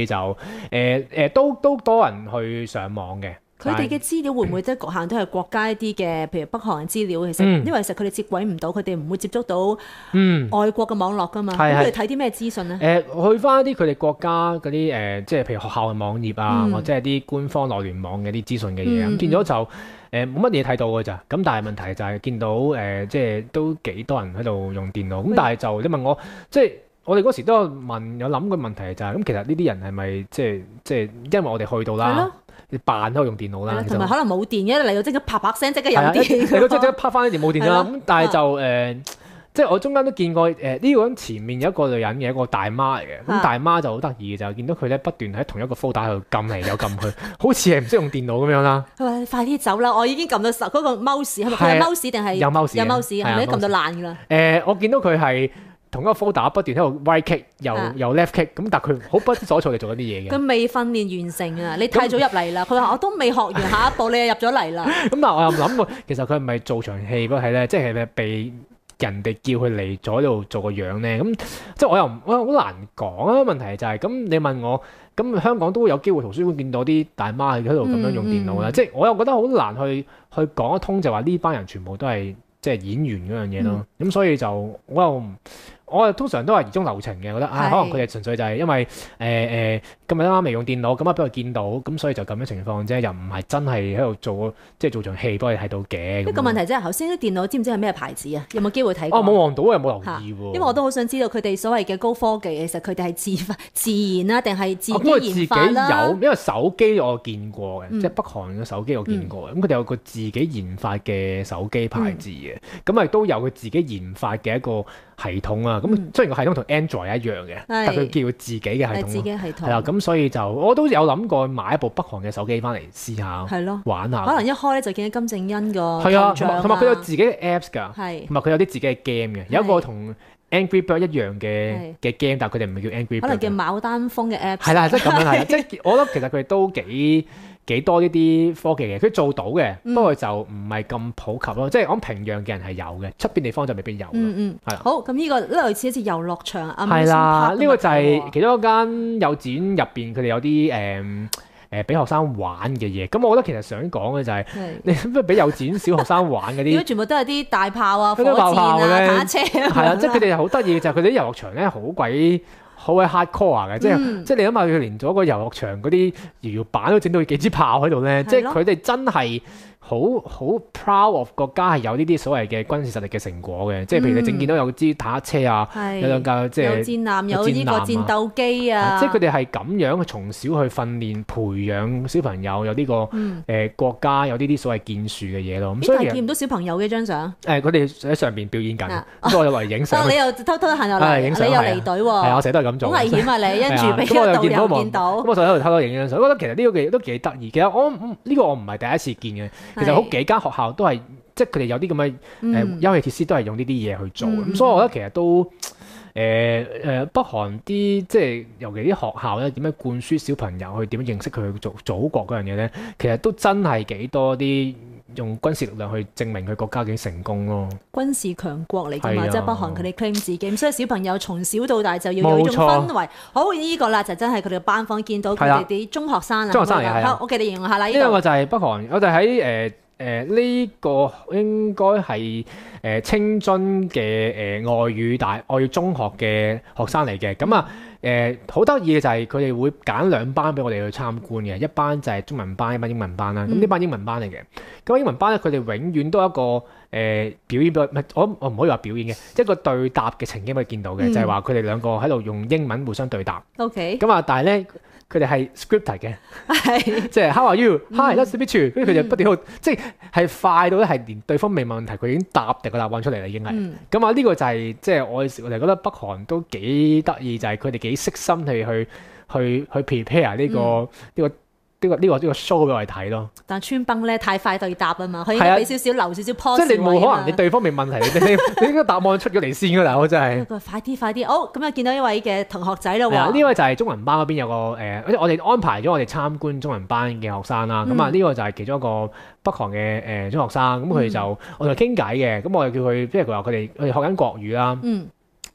誒誒都都多人去上網嘅。 佢哋嘅資料會唔會即係局限都係國家一啲嘅，譬如北韓嘅資料？其實、 嗯、 因為其實佢哋接軌唔到，佢哋唔會接觸到嗯外國嘅網絡噶嘛。咁佢哋睇啲咩資訊咧？ 誒、呃，去翻一啲佢哋國家嗰啲誒，即係譬如學校嘅網頁啊， 嗯、 或者係啲官方內聯網嘅啲資訊嘅嘢，咁、 嗯、 變咗就誒冇乜嘢睇到㗎咋。咁但係問題就係見到誒、呃，即係都幾多人喺度用電腦。咁但係就你問我，即係我哋嗰時都有問有諗過問題就係、是，咁其實呢啲人係咪即係即係因為我哋去到啦？你扮喺度用電腦啦， 同埋可能冇電嘅嚟到即刻啪啪聲即刻有電， 嚟到即刻啪翻啲電冇電啦。咁但係就誒、呃，即係我中間都見過誒呢、呃這個人前面有一個女人嘅一個大媽嚟嘅，咁大媽就好得意嘅，就見到佢咧不斷喺同一個 folder 度撳嚟又撳去，好似係唔識用電腦咁樣啦。 佢話：快啲走啦！我已經撳到十嗰個 mouse 係咪佢有 mouse 定係有 mouse 有 mouse 係咪都撳到爛㗎啦？ 誒，我見到佢係。同一個 folder 不斷喺度 right click 又又 left click，咁但係佢好不知所措地做緊啲嘢嘅。 佢未訓練完成啊！你太早入嚟啦。佢話我都未學完下一步，你又入咗嚟啦。 咁但係我又諗過，其實佢係咪做場戲不係咧？即係咪被人哋叫佢嚟咗度做個樣咧？咁即係我又我好難講啊！問題就係、是、咁，你問我咁香港都會有機會圖書館見到啲大媽喺度咁樣用電腦啦。嗯嗯、即係我又覺得好難去去講得通，就話呢班人全部都係即係演員嗰樣嘢咯。咁、嗯、所以就我又。我通常都係二中流程嘅，覺得啊，可能佢哋純粹就係因為誒誒、呃呃、今日啱啱未用電腦，咁啊俾佢見到，咁所以就咁樣情況啫，又唔係真係喺度做即係做場戲幫你睇到嘅。一個問題即係頭先啲電腦知唔知係咩牌子啊？有冇機會睇過？ 哦，冇望到有冇留意喎。 因為我都好想知道佢哋所謂嘅高科技，其實佢哋係自自然啦，定係自己研發啦？ 自己有，因為手機我見過嘅，嗯、即係北韓嘅手機我見過嘅，咁佢哋有個自己研發嘅手機牌子嘅，咁啊都有佢自己研發嘅一個系統啊。咁雖然個系統同 Android 一樣嘅，是但佢叫自己嘅系統， 自己系統係啦。咁所以就我都有諗過買一部北韓嘅手機翻嚟試下，係咯，玩下。 可能一開咧就見到金正恩個係啊， 同埋佢有自己嘅 Apps 㗎， 係同埋佢有啲自己嘅 game 嘅，有一個同 Angry Bird 一樣嘅嘅 game，但係佢哋唔係叫 Angry Bird， 可能叫牡丹峰嘅 Apps。 係啦，即係咁樣係，即係我覺得其實佢哋都幾幾多呢啲科技嘅，佢做到嘅，嗯、不過就唔係咁普及咯。即係講平壤嘅人係有嘅，出邊地方就未必有。 嗯嗯，係啦。 好，咁呢個類似好似遊樂場啊。 係啦，呢個就係其中一間幼稚園入邊，佢哋有啲誒誒俾學生玩嘅嘢。咁我覺得其實想講嘅就係、是，是你不如俾幼稚園小學生玩嗰啲， 如果全部都係啲大炮啊、火箭啊、坦克車啊， 係啊，即係佢哋好得意嘅就係佢哋啲遊樂場咧，好鬼〜好鬼 hardcore 嘅，即係、嗯、即係你諗下佢連咗個遊樂場嗰啲搖搖板都整到幾支炮喺度咧，即係佢哋真係好好 proud of 國家係有呢啲所謂嘅軍事實力嘅成果嘅，即係譬如你正見到有支坦克車啊，嗯、有兩架即係有戰艦，有呢個戰鬥機啊， 即係佢哋係咁樣從小去訓練培養小朋友有呢、這個誒、嗯呃、國家有呢啲所謂建樹嘅嘢咯。咁、嗯、所以見唔到小朋友嘅張相， 誒佢哋喺上邊表演緊，咁、啊、我就嚟影相。 你又偷偷行入嚟，你又離隊喎。 係啊，我成日都係咁做。 好危險啊你，跟住俾一導遊見到。咁我就喺度偷偷影張相。我覺得其實呢個都幾得意。其實我呢、這個我唔係第一次見嘅，其實好幾間學校都係，即係佢哋有啲咁嘅誒休憩設施都係用呢啲嘢去做，咁、嗯、所以我覺得其實都誒誒、呃、北韓啲即係尤其啲學校咧點樣灌輸小朋友去點樣認識佢祖祖國嗰樣嘢咧，其實都真係幾多啲用軍事力量去證明佢國家幾成功咯。軍事強國嚟㗎嘛，即係、啊、北韓佢哋 claim 自己，所以小朋友從小到大就要有呢種氛圍。好，呢、這個啦就真係佢哋嘅班房見到佢哋啲中學生啊。 中學生嚟係好，我記得形容下啦。呢兩個就係北韓，我哋喺誒。呃誒呢、呃這個應該係誒青春嘅誒、呃、外語大外語中學嘅學生嚟嘅，咁啊誒好得意嘅就係佢哋會揀兩班俾我哋去參觀嘅，一班就係中文班，一班英文班啦。咁呢、嗯、班英文班嚟嘅，咁英文班咧佢哋永遠都有一個誒、呃、表演俾我，我我唔可以話表演嘅，一個對答嘅情景可以見到嘅，嗯、就係話佢哋兩個喺度用英文互相對答。 OK。 咁啊，但係咧。佢哋係 scripted 嘅，即係 How are you？Hi，nice to meet you。跟住佢就不斷喺度，即係係快到咧，係連對方未問問題，佢已經答定個答案出嚟啦，已經係。咁啊、嗯，呢個就係即係我我哋覺得北韓都幾得意，就係佢哋幾悉心地去去去 prepare 呢個呢個。嗯呢、這個呢、這個呢、這個 show 俾我哋睇咯， 但穿崩咧太快對答啊嘛，可以俾少少留少少 pause。 即係你冇可能你對方未問題，你你你應該答案出咗嚟先㗎啦，我真係。 快啲快啲，好咁啊！見到一位嘅同學仔啦喎。 呢位就係中文班嗰邊有個誒、呃，我哋安排咗我哋參觀中文班嘅學生啦。咁啊、嗯，呢個就係其中一個北韓嘅誒中學生，咁佢就、嗯、我哋傾偈嘅，咁我就叫佢，即係佢話佢哋佢哋學緊國語啦。嗯。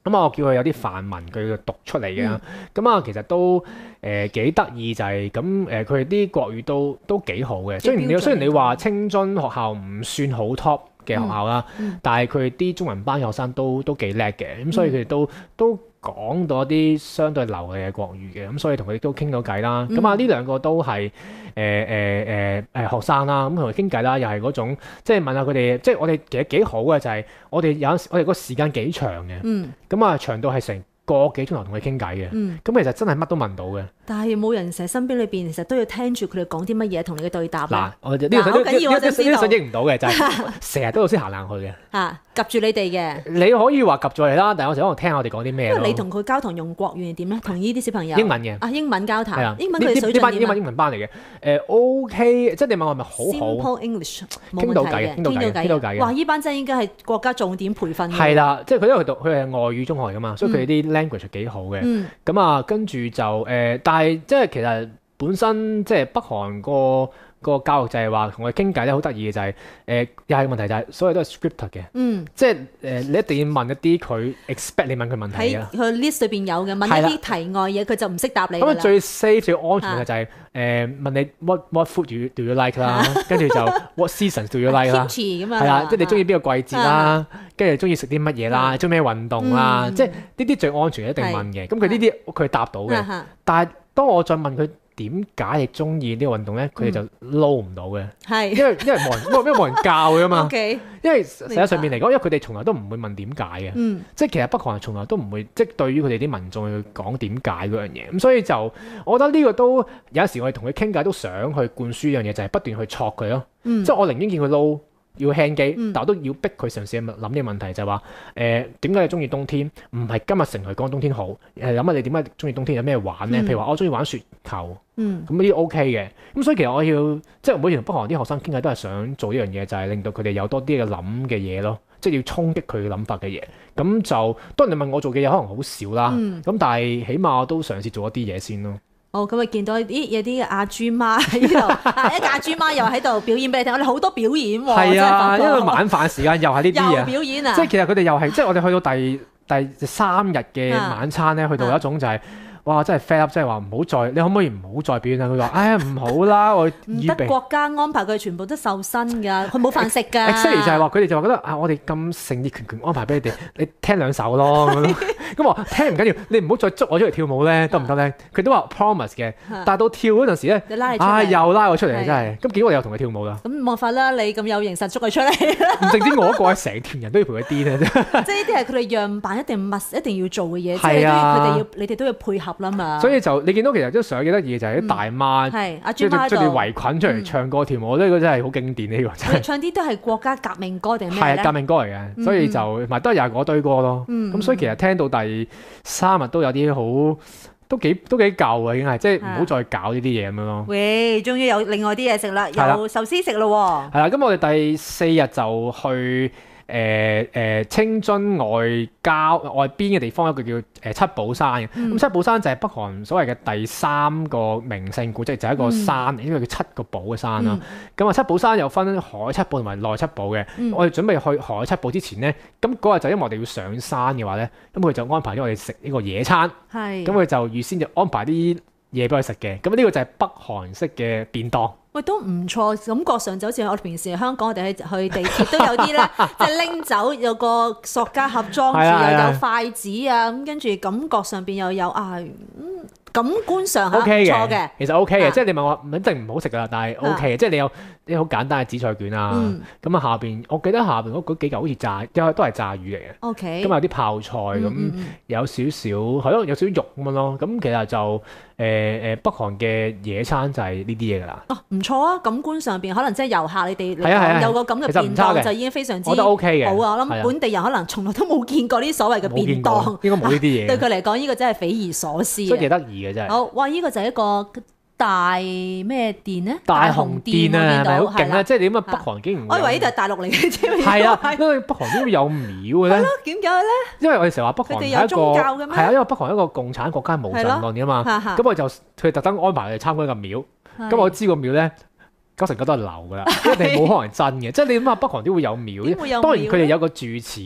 咁啊，我叫佢有啲範文佢讀出嚟嘅。咁啊、嗯，其實都誒幾得意就係咁誒，佢哋啲國語都都幾好嘅。雖然你雖然你話青津學校唔算好 top 嘅學校啦，嗯嗯、但係佢哋啲中文班嘅學生都都幾叻嘅。咁所以佢哋都、嗯、都講到一啲相對流利嘅國語嘅。咁所以同佢哋都傾到偈啦。咁啊、嗯，呢兩個都係誒誒誒誒學生啦。咁同佢傾偈啦，又係嗰種即係問下佢哋，即係我哋其實幾好嘅就係我哋有陣時我哋個時間幾長嘅。咁啊、嗯，長到係成個幾鐘頭同佢傾偈嘅。咁、嗯、其實真係乜都問到嘅。但係冇人成日身邊裏邊，其實都要聽住佢哋講啲乜嘢，同你嘅對答。嗱，我呢個好緊要，我就知道。呢個應唔到嘅就係成日都老師行行去嘅。嚇，及住你哋嘅。你可以話及住你啦，但係有時可能聽我哋講啲咩。因為你同佢交談用國語係點咧？同呢啲小朋友。英文嘅。啊，英文交談。係啊。英文佢哋水準點啊？英文英文班嚟嘅。誒 OK， 即係你問我係咪好好 ？Simple English 傾到偈嘅，傾到偈，傾到偈嘅。 哇！依班真係應該係國家重點培訓嘅。 係啦，即係佢因為讀佢係外語中學嚟㗎嘛，所以佢哋啲 language 幾好嘅。咁啊，跟住就誒，但係即係其實。本身即係北韓個個教育就係話同佢傾偈咧，好得意嘅就係、是、誒、呃、又係問題就係所有都係 scripted 嘅，嗯，即係誒、呃、你一定要問一啲佢 expect 你問佢問題啊，喺佢 list 裏邊有嘅，問一啲題外嘢佢就唔識答你。咁啊最 safe 最安全嘅就係、是、誒、呃、問你 what what food do you, do you like 啦，跟住就 what seasons do you like 啦，係啦，即係你中意邊個季節啦，跟住中意食啲乜嘢啦，中意咩運動啦，即係呢啲最安全一定問嘅。咁佢呢啲佢答到嘅，但係當我再問佢。點解你中意呢個運動咧？佢哋就撈唔到嘅，係因為因為冇人因為冇人教嘅嘛。Okay, 因為實際上面嚟講，因為佢哋從來都唔會問點解嘅，嗯、即係其實北韓人從來都唔會即係對於佢哋啲民眾去講點解嗰樣嘢。咁所以就我覺得呢個都有時我哋同佢傾偈都想去灌輸一樣嘢，就係、是、不斷去戳佢咯。嗯、即係我寧願見佢撈。要輕機，但我都要逼佢嘗試諗呢個問題，就係話誒點解你中意冬天？唔係今日成日講冬天好，係諗下你點解中意冬天有咩玩咧？嗯、譬如話我中意玩雪球，咁呢啲 OK 嘅。咁所以其實我要即係每次同北韓啲學生傾偈都係想做呢樣嘢，就係、是、令到佢哋有多啲嘅諗嘅嘢咯，即係要衝擊佢嘅諗法嘅嘢。咁就當然你問我做嘅嘢可能好少啦，咁、嗯、但係起碼我都嘗試做一啲嘢先咯。哦，咁啊見到咦有啲阿豬媽喺度，一個阿豬媽又喺度表演俾你聽，我哋好多表演喎。係啊，因為晚飯時間又係呢啲嘢。又表演啊！即係其實佢哋又係，即係我哋去到第第三日嘅晚餐咧，去到有一種就係、是。哇！真係 fed up，即係話唔好再，你可唔可以唔好再表演啊？佢話：哎呀唔好啦，我唔得國家安排佢全部都瘦身㗎，佢冇飯食㗎。exactly 就係話佢哋就話覺得啊，我哋咁誠意拳拳安排俾你哋，你聽兩首咯咁咯。咁我聽唔緊要，你唔好再捉我出嚟跳舞咧，得唔得咧？佢都話 promise 嘅，但係到跳嗰陣時咧，啊又拉我出嚟真係。咁結果我又同佢跳舞啦。咁冇法啦，你咁有型實捉佢出嚟啦。唔淨止我一個，係成團人都要陪佢癲啊！即係呢啲係佢哋樣板一定密一定要做嘅嘢，即係佢哋要你哋都要配合啦嘛。所以就你見到其實都上幾得意嘅就係啲大媽，即係著住圍裙出嚟唱歌跳舞，我覺得呢個真係好經典呢個。佢哋唱啲都係國家革命歌定係咩咧？係革命歌嚟嘅，所以就唔係都係又係嗰堆歌咯。咁所以其實聽到第三日都有啲好都幾都幾舊啊，已經係即係唔好再搞呢啲嘢咁樣咯。喂，終於有另外啲嘢食啦，有壽司食咯。係啦，咁我哋第四日就去。誒誒、呃呃、青津外郊外邊嘅地方有一個叫誒、呃、七寶山嘅，咁、嗯、七寶山就係北韓所謂嘅第三個名勝古蹟，就係、是、一個山，因為叫七個寶嘅山啦。咁啊、嗯、七寶山又分海七寶同埋內七寶嘅。嗯、我哋準備去海七寶之前咧，咁嗰日就因為我哋要上山嘅話咧，咁佢就安排咗我哋食呢個野餐，咁佢是就預先就安排啲嘢俾我食嘅。咁呢個就係北韓式嘅便當。喂，都唔錯，感覺上就好似我哋平時香港我哋去去地鐵都有啲咧，即係拎走有個塑膠盒裝住，又有筷子啊，咁跟住感覺上邊又有啊，嗯，感官上係唔錯嘅，其實 OK 嘅，即係你問我唔一定唔好食噶啦，但係 OK 嘅，即係你有啲好簡單嘅紫菜卷啊，咁啊下邊我記得下邊嗰嗰幾嚿好似炸，因為都係炸魚嚟嘅，OK，咁有啲泡菜咁，有少少係咯，有少少肉咁樣咯，咁其實就誒誒北韓嘅野餐就係呢啲嘢噶啦。哦，唔錯啊！感官上邊可能即係遊客你哋嚟講有個咁嘅便當就已經非常之好啊！我諗本地人可能從來都冇見過呢啲所謂嘅便當，應該冇呢啲嘢。對佢嚟講，呢個真係匪夷所思。所以幾得意嘅真係。好，哇！呢個就係一個大咩殿咧？大雄殿啊，係咪好勁啊？即係點啊？北韓竟然我以為呢度係大陸嚟嘅啫。係啊，因為北韓點會有廟嘅咧？點解咧？因為我哋成日話北韓係一個係啊，因為北韓係一個共產國家無神論嘅嘛。咁我就佢特登安排佢哋參觀一個廟。咁我知個廟咧，九成九都係流噶啦，一定冇可能真嘅。即係你諗下，北韓點會有廟？當然佢哋有個住持咧，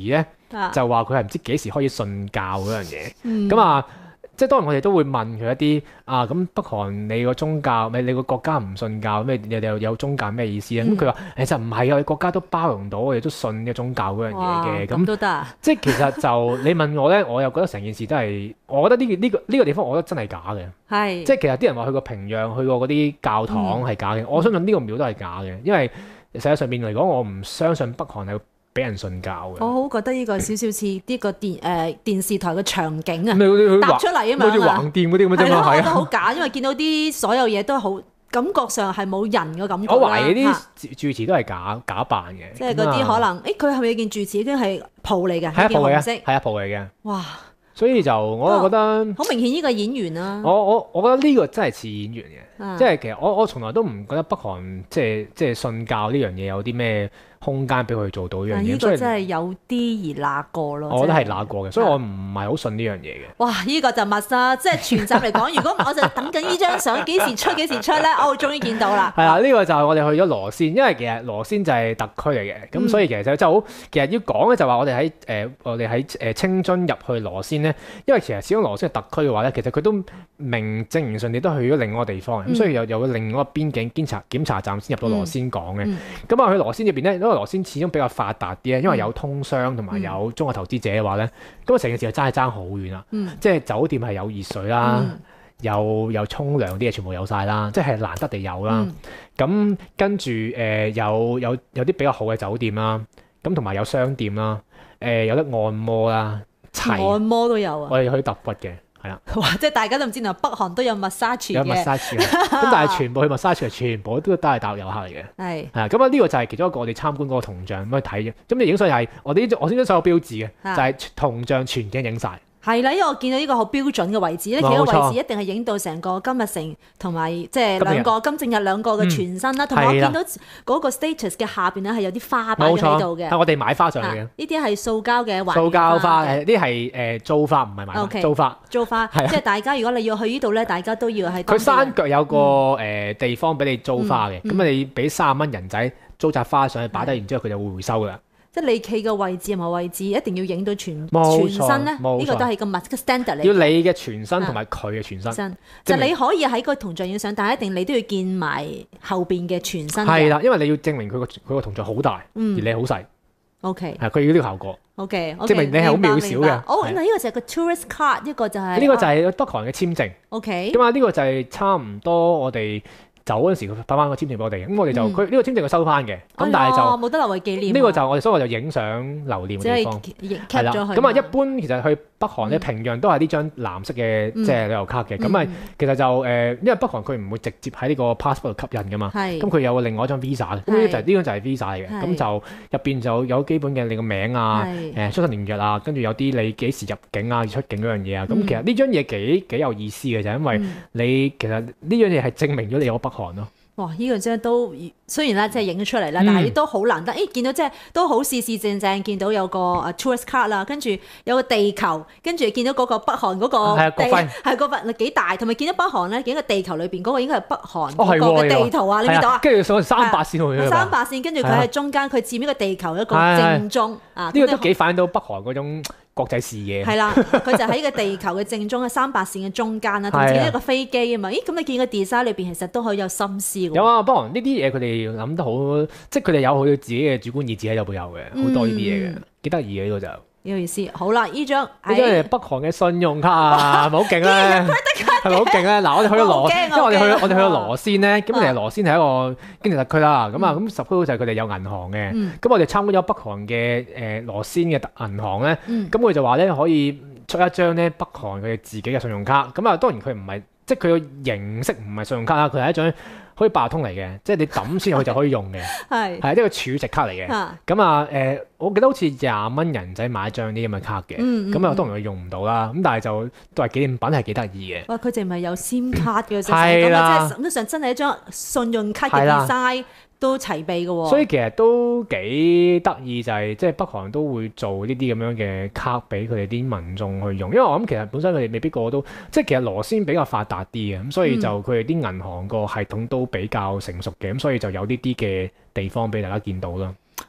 啊就話佢係唔知幾時開始信教嗰樣嘢。 嗯咁啊，即係當然我哋都會問佢一啲啊，咁北韓你個宗教，咪你個國家唔信教咩？你哋有有宗教咩意思啊？咁佢話其實唔係啊，我哋國家都包容到，我哋都信嘅宗教嗰樣嘢嘅。 咁都得啊！ 即係其實就你問我咧，我又覺得成件事都係，我覺得呢個呢個呢個地方，我覺得真係假嘅。 係即係其實啲人話去過平壤，去過嗰啲教堂係假嘅，我相信呢個廟都係假嘅，因為實際上面嚟講，我唔相信北韓係俾人信教嘅。 我好覺得呢個少少似呢個電誒、呃、電視台嘅場景啊， 咪好似搭出嚟啊嘛， 好似橫店嗰啲咁嘅啫嘛， 係咯，我覺係啊。 得好假，因為見到啲所有嘢都係好感覺上係冇人嘅感覺啦。 我懷疑啲嚇住住持都係假假扮嘅， 即係嗰啲可能，誒佢係咪件住持已經係袍嚟嘅？呢件係一部嚟嘅， 紅色， 係一部嚟嘅。 哇！ 所以就我就覺得， 好明顯呢個演員啦。 我我我覺得呢個真係似演員嘅， 啊即係其實我我從來都唔覺得北韓即係即係信教呢樣嘢有啲咩空間俾佢做到呢樣啊呢嘢，所以個真係有啲而那過咯。 我覺得係真揦過嘅，所以我唔係好信呢樣嘢嘅。 哇！呢、個就密啦，即係全集嚟講，如果唔係我就等緊呢張相幾時出幾時出咧，我終於見到啦。 係啊，呢個就係我哋去咗羅先，因為其實羅先就係特區嚟嘅，咁、 嗯所以其實就就好，其實要講咧就話我哋喺誒我哋喺誒清津入去羅先咧，因為其實始終羅先係特區嘅話咧，其實佢都名正言順地都去咗另外一個地方嘅，咁、 嗯所以有有另外一個邊境檢查檢查站先入到羅先港嘅。 嗯咁啊、去羅先入邊咧，因為羅先始終比較發達啲咧，因為有通商同埋有中國投資者嘅話咧，咁啊成件事就真係爭好遠啦。 嗯即係酒店係有熱水啦。 嗯有有沖涼啲嘢全部有晒啦，即係難得地有啦。 嗯咁、跟住誒、呃、有有有啲比較好嘅酒店啦，咁同埋有商店啦，誒、有得按摩啦，齊。 按摩都有啊！ 我哋去揼骨嘅，係啦， 哇！即係大家都唔知原來北韓都有 massage 有嘅， massage 嘅，咁但係全部去 massage 全部都都係大陸遊客嚟嘅。 係係啊，咁啊呢個就係其中一個我哋參觀嗰個銅像咁去睇嘅。咁你影相又係我哋呢我先將所有標誌嘅， 啊就係銅像全景影晒。 係啦，因為我見到呢個好標準嘅位置咧，其實冇錯個位置一定係影到成個金日成同埋即係金日兩個金正日兩個嘅全身啦，同埋我係啦見到嗰個 status 嘅下邊咧係有啲花擺咗冇錯， 喺度嘅。 係我哋買花上去嘅啊。呢啲係塑膠嘅環塑膠花嘅誒，啲係誒租花，唔係買花 OK 租花。 租花， 係啊即係大家如果你要去呢度咧，大家都要喺佢山腳有個嗯誒地方俾你租花嘅，咁你俾三十蚊人仔租扎花上去擺低，然之後佢就會回收噶啦。 即係你企嘅位置同埋位置一定要影到全冇錯全身咧， 冇錯呢個都係個密嘅 standard 嚟要嘅。 你嘅全身同埋佢嘅全身。 身即係就你可以喺個銅像影相，但係一定你都要見埋後邊嘅全身嘅。 係啦，因為你要證明佢個佢個銅像好大， 嗯而你好細， ，OK 係佢要呢個效果。 OK， 證明你係好渺小嘅哦， 係嗱，呢個就係個 tourist card，一個就係呢個就係北韓嘅簽證。 OK 咁啊，呢個就係差唔多我哋走嗰陣時，佢發翻個簽證俾我哋。咁我哋就嗯佢呢個簽證佢收翻嘅。咁但係就哎呀冇得留為紀念啊。 呢個就我哋所謂就影相留念即嘅地方。 係影係 cap 啦， 咗佢。 咁啊，一般其實去北韓咧， 嗯平壤都係呢張藍色嘅嗯即係旅遊卡嘅。咁啊嗯， 其實就誒，因為北韓佢唔會直接喺呢個 passport 度吸印噶嘛。 係咁佢有另外一張 visa 嘅，咁呢就係呢張就係 visa 嚟嘅。 係咁就入邊就有基本嘅你個名啊， 係誒出生年月啊，跟住有啲你幾時入境啊、出境嗰樣嘢啊。咁嗯其實呢張嘢幾幾有意思嘅就係因為嗯你其實呢樣嘢係證明咗你有北韓咯。 哇！呢個真係都雖然啦，即係影咗出嚟啦， 嗯但係都好難得。誒，見到即係都好事事正正，見到有個誒 tourist card 啦，跟住有個地球，跟住見到嗰個北韓嗰個係啊國地徽係個份幾大，同埋見到北韓咧，見到個地球裏邊嗰個應該係北韓哦係嗰個嘅喎係喎地圖啊，你見到啊？ 跟住上三百線喎， 三百線，跟住佢喺中間，佢佔呢個地球一個正中啊！ 呢個都咁你幾反映到北韓嗰種國際視野。 係啦，佢就喺個地球嘅正中嘅三百線嘅中間啦，同埋係啊見到一個飛機啊嘛。咦，咁你見個 design 裏邊其實都好有心思嘅喎。 有啊，北韓呢啲嘢佢哋諗得好，即係佢哋有佢自己嘅主觀意志喺度有嘅，好多呢啲嘢嘅，幾得意嘅呢個就。 呢個意思。好啦，呢張呢張係北韓嘅信用卡啊，係咪好勁咧？係咪好勁咧？嗱，我哋去咗羅， 我好驚因為我哋去我驚我哋去咗羅先咧，咁其實啊羅先係一個經濟特區啦。咁啊，咁 suppose 就係佢哋有銀行嘅。 嗯咁我哋參觀咗北韓嘅誒羅先嘅銀行咧， 嗯咁佢就話咧可以出一張咧北韓佢哋自己嘅信用卡。咁啊，當然佢唔係，即係佢個形式唔係信用卡啦，佢係一張可以八達通嚟嘅，即係你抌錢入去就可以用嘅， 係係一個儲值卡嚟嘅。 啊咁啊誒，我記得好似廿蚊人仔買一張啲咁嘅卡嘅， 嗯嗯咁啊當然佢用唔到啦，咁但係就都係紀念品係幾得意嘅。 哇！佢哋咪有 SIM 卡嘅，就係啦咁即係實質上真係一張信用卡嘅係啦 design 都齊備嘅喎。 所以其實都幾得意，就係即係北韓都會做呢啲咁樣嘅卡俾佢哋啲民眾去用，因為我諗其實本身佢哋未必個個都，即係其實羅先比較發達啲嘅，咁所以就佢哋啲銀行個系統都比較成熟嘅，咁所以就有呢啲嘅地方俾大家見到啦。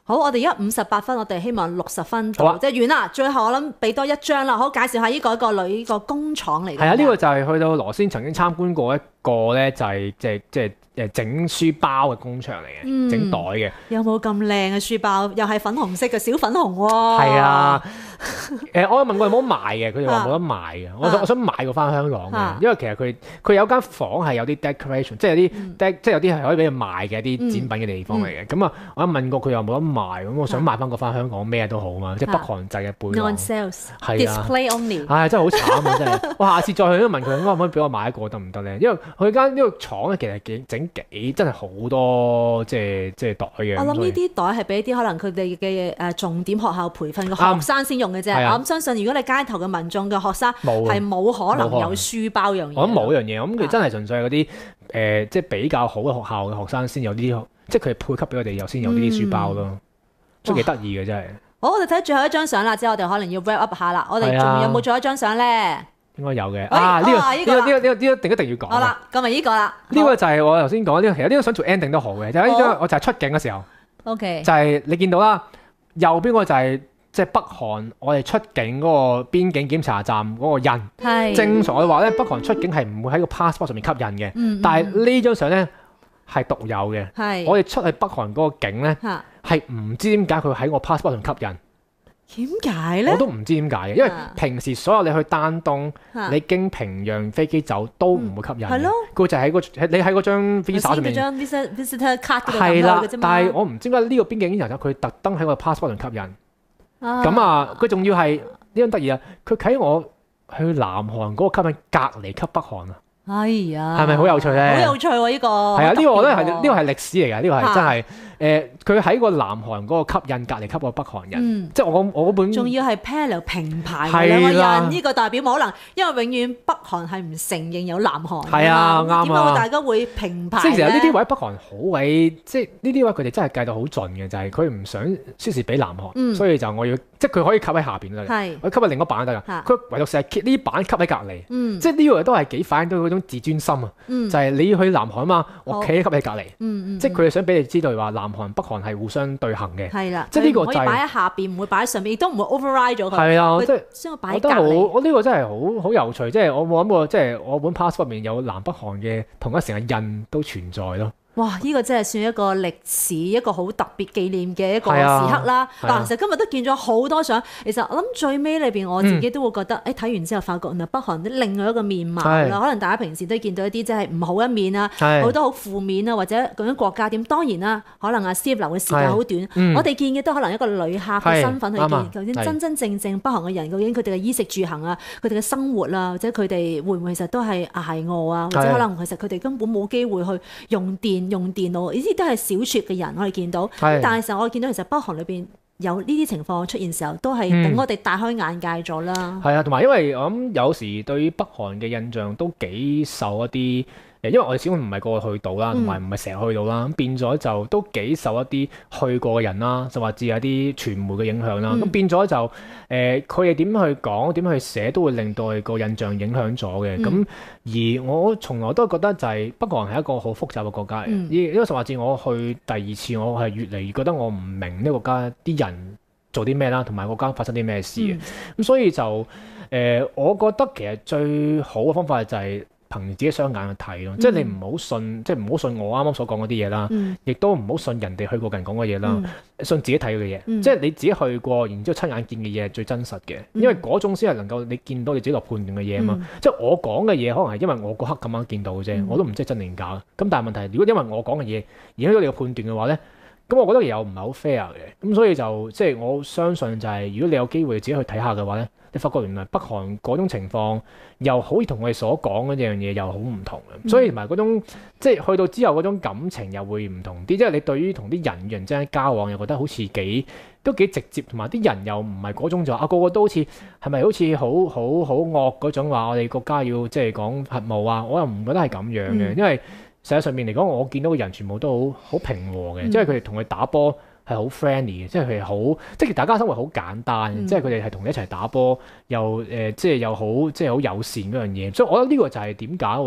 好，我哋而家五十八分，我哋希望六十分到， 好啊即係完啦。最後我諗俾多一張啦，好介紹下呢個一個女個工廠嚟嘅。 係啊，呢、呢個就係去到羅先曾經參觀過一個咧，就係即係即係誒整書包嘅工場嚟嘅，整、嗯、袋嘅。 有冇咁靚嘅書包？又係粉紅色嘅小粉紅喎、哦。 係啊。誒、呃，我有問過有冇賣嘅，佢哋話冇得賣嘅。我想我想買個翻香港嘅，啊、因為其實佢佢有間房係有啲 decoration，即係有啲、嗯、即係有啲係可以俾佢賣嘅一啲展品嘅地方嚟嘅。咁啊、嗯，我有問過佢又冇得賣，咁我想買翻個翻香港咩都好嘛，啊、即係北韓製嘅背囊。 On sales， 係啊 display only。 唉、哎，真係好慘啊！真係，我下次再去都問佢，可唔可以俾我買一個得唔得咧？因為佢間呢個廠咧，其實幾整幾真係好多即係即係袋嘅。 我諗呢啲袋係俾啲可能佢哋嘅誒重點學校培訓嘅學生先用嘅啫。嗯、我諗相信，如果你街頭嘅民眾嘅學生係冇可能有書包樣嘢。我諗冇樣嘢，我諗佢真係純粹係嗰啲誒，即係比較好嘅學校嘅學生先有呢啲，即係佢配給俾我哋，又先有呢啲書包咯，都幾得意嘅真係。好， 我哋睇最後一張相啦，之後我哋可能要 wrap up 下啦。我哋仲有冇最後一張相咧？ 應該有嘅。啊，呢個呢個呢個呢個呢個一定要講。 好啦，咁咪呢個啦。 呢個就係我頭先講呢個，其實呢個想做 ending 都好嘅，就係呢張，我就係出境嘅時候。 OK。 就係你見到啦，右邊個就係。即係北韓，我哋出境嗰個邊境檢查站嗰個印， 係正常嘅話咧，北韓出境係唔會喺個 passport 上面吸印嘅。嗯嗯、但係呢張相咧係獨有嘅。係我哋出去北韓嗰個境咧，係唔知點解佢喺我 passport 上吸印。 點解咧？ 我都唔知點解嘅，因為平時所有你去丹東，啊、你經平壤飛機走都唔會吸印。係咯、嗯，佢就喺個你喺嗰張 visa 上面。張 visa visitor card 嗰度撳到嘅啫嘛。但係我唔知點解呢個邊境檢查站佢特登喺我 passport 上吸印。咁啊，佢仲要係呢樣得意啊！佢喺我去南韓嗰個吸引隔離吸北韓啊！ 哎呀， 係咪好有趣咧？ 好有趣喎！呢個係啊，呢個我覺得係呢個係歷史嚟㗎，呢個係真係誒，佢喺個南韓嗰個吸引隔離吸個北韓人，即係我我嗰本仲要係 parallel 平排嘅兩個人，呢個代表冇可能，因為永遠北韓係唔承認有南韓㗎嘛，點解大家會平排咧？ 即係其實呢啲位北韓好鬼，即係呢啲位佢哋真係計到好盡嘅，就係佢唔想輸蝕俾南韓，所以就我要即係佢可以吸喺下邊得嘅，我吸喺另一版得㗎，佢唯獨成日揭呢版吸喺隔離，即係呢個都係幾反映到嗰種自尊心啊！就係你要去南韓啊嘛，我企喺吸喺隔離，即係佢哋想俾你知道話南韓北韓係互相對行嘅， 係啦， 即係呢個就係可以擺喺下邊，唔會擺喺上邊，亦都唔會 override 咗佢。 係啊，即係將佢擺喺隔離。 我呢個真係好好有趣，即係我冇諗過，即係我本 passport 入面有南北韓嘅同一成嘅印都存在咯。哇！ 呢、這個真係算一個歷史，一個好特別紀念嘅一個時刻啦。嗱、啊，其實今日都見咗好多相。其實我諗最尾裏邊我自己都會覺得，誒睇、嗯、完之後發覺嗱，北韓啲另外一個面貌啦。可能大家平時都見到一啲即係唔好一面啊，好多好負面啊，或者咁樣國家點。當然啦，可能阿 Steve 留嘅時間好短。嗯、我哋見嘅都可能一個旅客嘅身份去見，究竟真真正正北韓嘅人究竟佢哋嘅衣食住行啊，佢哋嘅生活啊，或者佢哋會唔會其實都係捱餓啊，或者可能其實佢哋根本冇機會去用電。用電腦，呢啲都係小撮嘅人，我哋見到。是但係時候我哋見到其實北韓裏邊有呢啲情況出現時候，都係等我哋大開眼界咗啦。係啊、嗯，同埋因為我諗有時對於北韓嘅印象都幾受一啲。因為我哋始終唔係個個去到啦，同埋唔係成日去到啦，咁變咗就都幾受一啲去過嘅人啦，就或者有啲傳媒嘅影響啦，咁、嗯、變咗就誒佢哋點去講、點去寫，都會令到佢個印象影響咗嘅。咁、嗯、而我從來都覺得就係北韓係一個好複雜嘅國家嚟，嗯、因為甚至我去第二次，我係越嚟越覺得我唔明呢個國家啲人做啲咩啦，同埋國家發生啲咩事嘅。咁、嗯、所以就誒、呃，我覺得其實最好嘅方法就係、是。憑自己雙眼去睇咯，嗯、即係你唔好信，即係唔好信我啱啱所講嗰啲嘢啦，嗯、亦都唔好信人哋去過人講嘅嘢啦，嗯、信自己睇嘅嘢，嗯、即係你自己去過，然之後親眼見嘅嘢係最真實嘅，嗯、因為嗰種先係能夠你見到你自己落判斷嘅嘢啊嘛，嗯、即係我講嘅嘢可能係因為我嗰刻咁啱見到嘅啫，嗯、我都唔知係真定假，咁但係問題如果因為我講嘅嘢影響到你嘅判斷嘅話咧，咁我覺得又唔係好 fair 嘅，咁所以就即係我相信就係、是、如果你有機會自己去睇下嘅話咧。你發覺原來北韓嗰種情況又好似同我哋所講嗰樣嘢又好唔同嘅，嗯、所以同埋嗰種即係去到之後嗰種感情又會唔同啲，即係你對於同啲人與人之間交往又覺得好似幾都幾直接，同埋啲人又唔係嗰種就啊個個都好似係咪好似好好好惡嗰種話我哋國家要即係講核武啊，我又唔覺得係咁樣嘅，嗯、因為實際上面嚟講，我見到嘅人全部都好好平和嘅，嗯、即係佢哋同佢打波。係好 friendly 嘅，即係佢係好，即係大家生活好簡單，嗯、即係佢哋係同你一齊打波，又誒、呃，即係又好，即係好友善嗰樣嘢。所以我覺得呢個就係點解話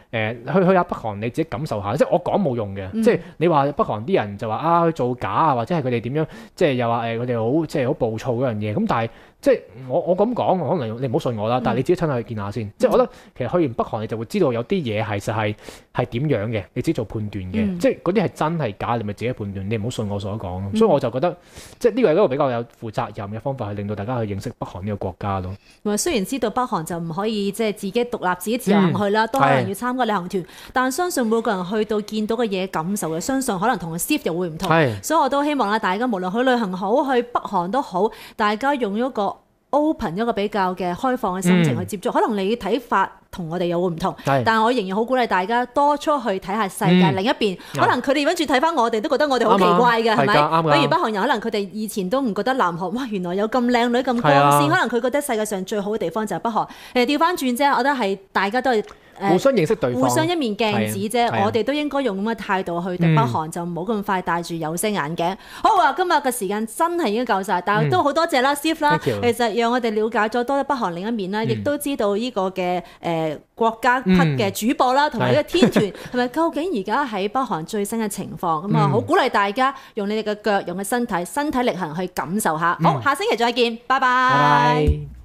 誒去去下北韓，你自己感受下，即係我講冇用嘅， 嗯、 即係你話北韓啲人就話啊去造假啊，或者係佢哋點樣，即係又話誒佢哋好即係好暴躁嗰樣嘢，咁但係即係我我咁講，可能你唔好信我啦，但係你自己親眼去見下先，嗯、即係我覺得其實去完北韓你就會知道有啲嘢係實係係點樣嘅，你自己做判斷嘅，嗯、即係嗰啲係真係假，你咪自己判斷，你唔好信我所講，嗯、所以我就覺得即係呢個係一個比較有負責任嘅方法，去令到大家去認識北韓呢個國家咯。 同埋雖然知道北韓就唔可以即係自己獨立自己自由行去啦，多人要參加旅行團，但相信每個人去到見到嘅嘢感受嘅，相信可能同 Steve 又會唔同，所以我都希望啦，大家無論去旅行好，去北韓都好，大家用一個 open 一個比較嘅開放嘅心情去接觸，嗯、可能你睇法同我哋又會唔同，但係我仍然好鼓勵大家多出去睇下世界另一邊。嗯、可能佢哋跟住睇翻我哋都覺得我哋好奇怪嘅，係咪？比如北韓人，可能佢哋以前都唔覺得南韓哇原來有咁靚女咁光鮮，可能佢覺得世界上最好嘅地方就係北韓。誒調翻轉啫，我覺得係大家都係。 互相認識對方， 互相一面鏡子啫。我哋都應該用咁嘅態度去對北韓，嗯、就唔好咁快戴住有色眼鏡。好啊，今日嘅時間真係已經夠晒，但係都好多謝啦 Steve 啦。其實讓我哋了解咗多啲北韓另一面啦，亦、嗯、都知道呢個嘅誒、呃、國家級嘅主播啦，同埋呢個天團係咪究竟而家喺北韓最新嘅情況咁啊？好、嗯、鼓勵大家用你哋嘅腳，用嘅身體，身體力行去感受下。好，下星期再見，拜拜。拜拜。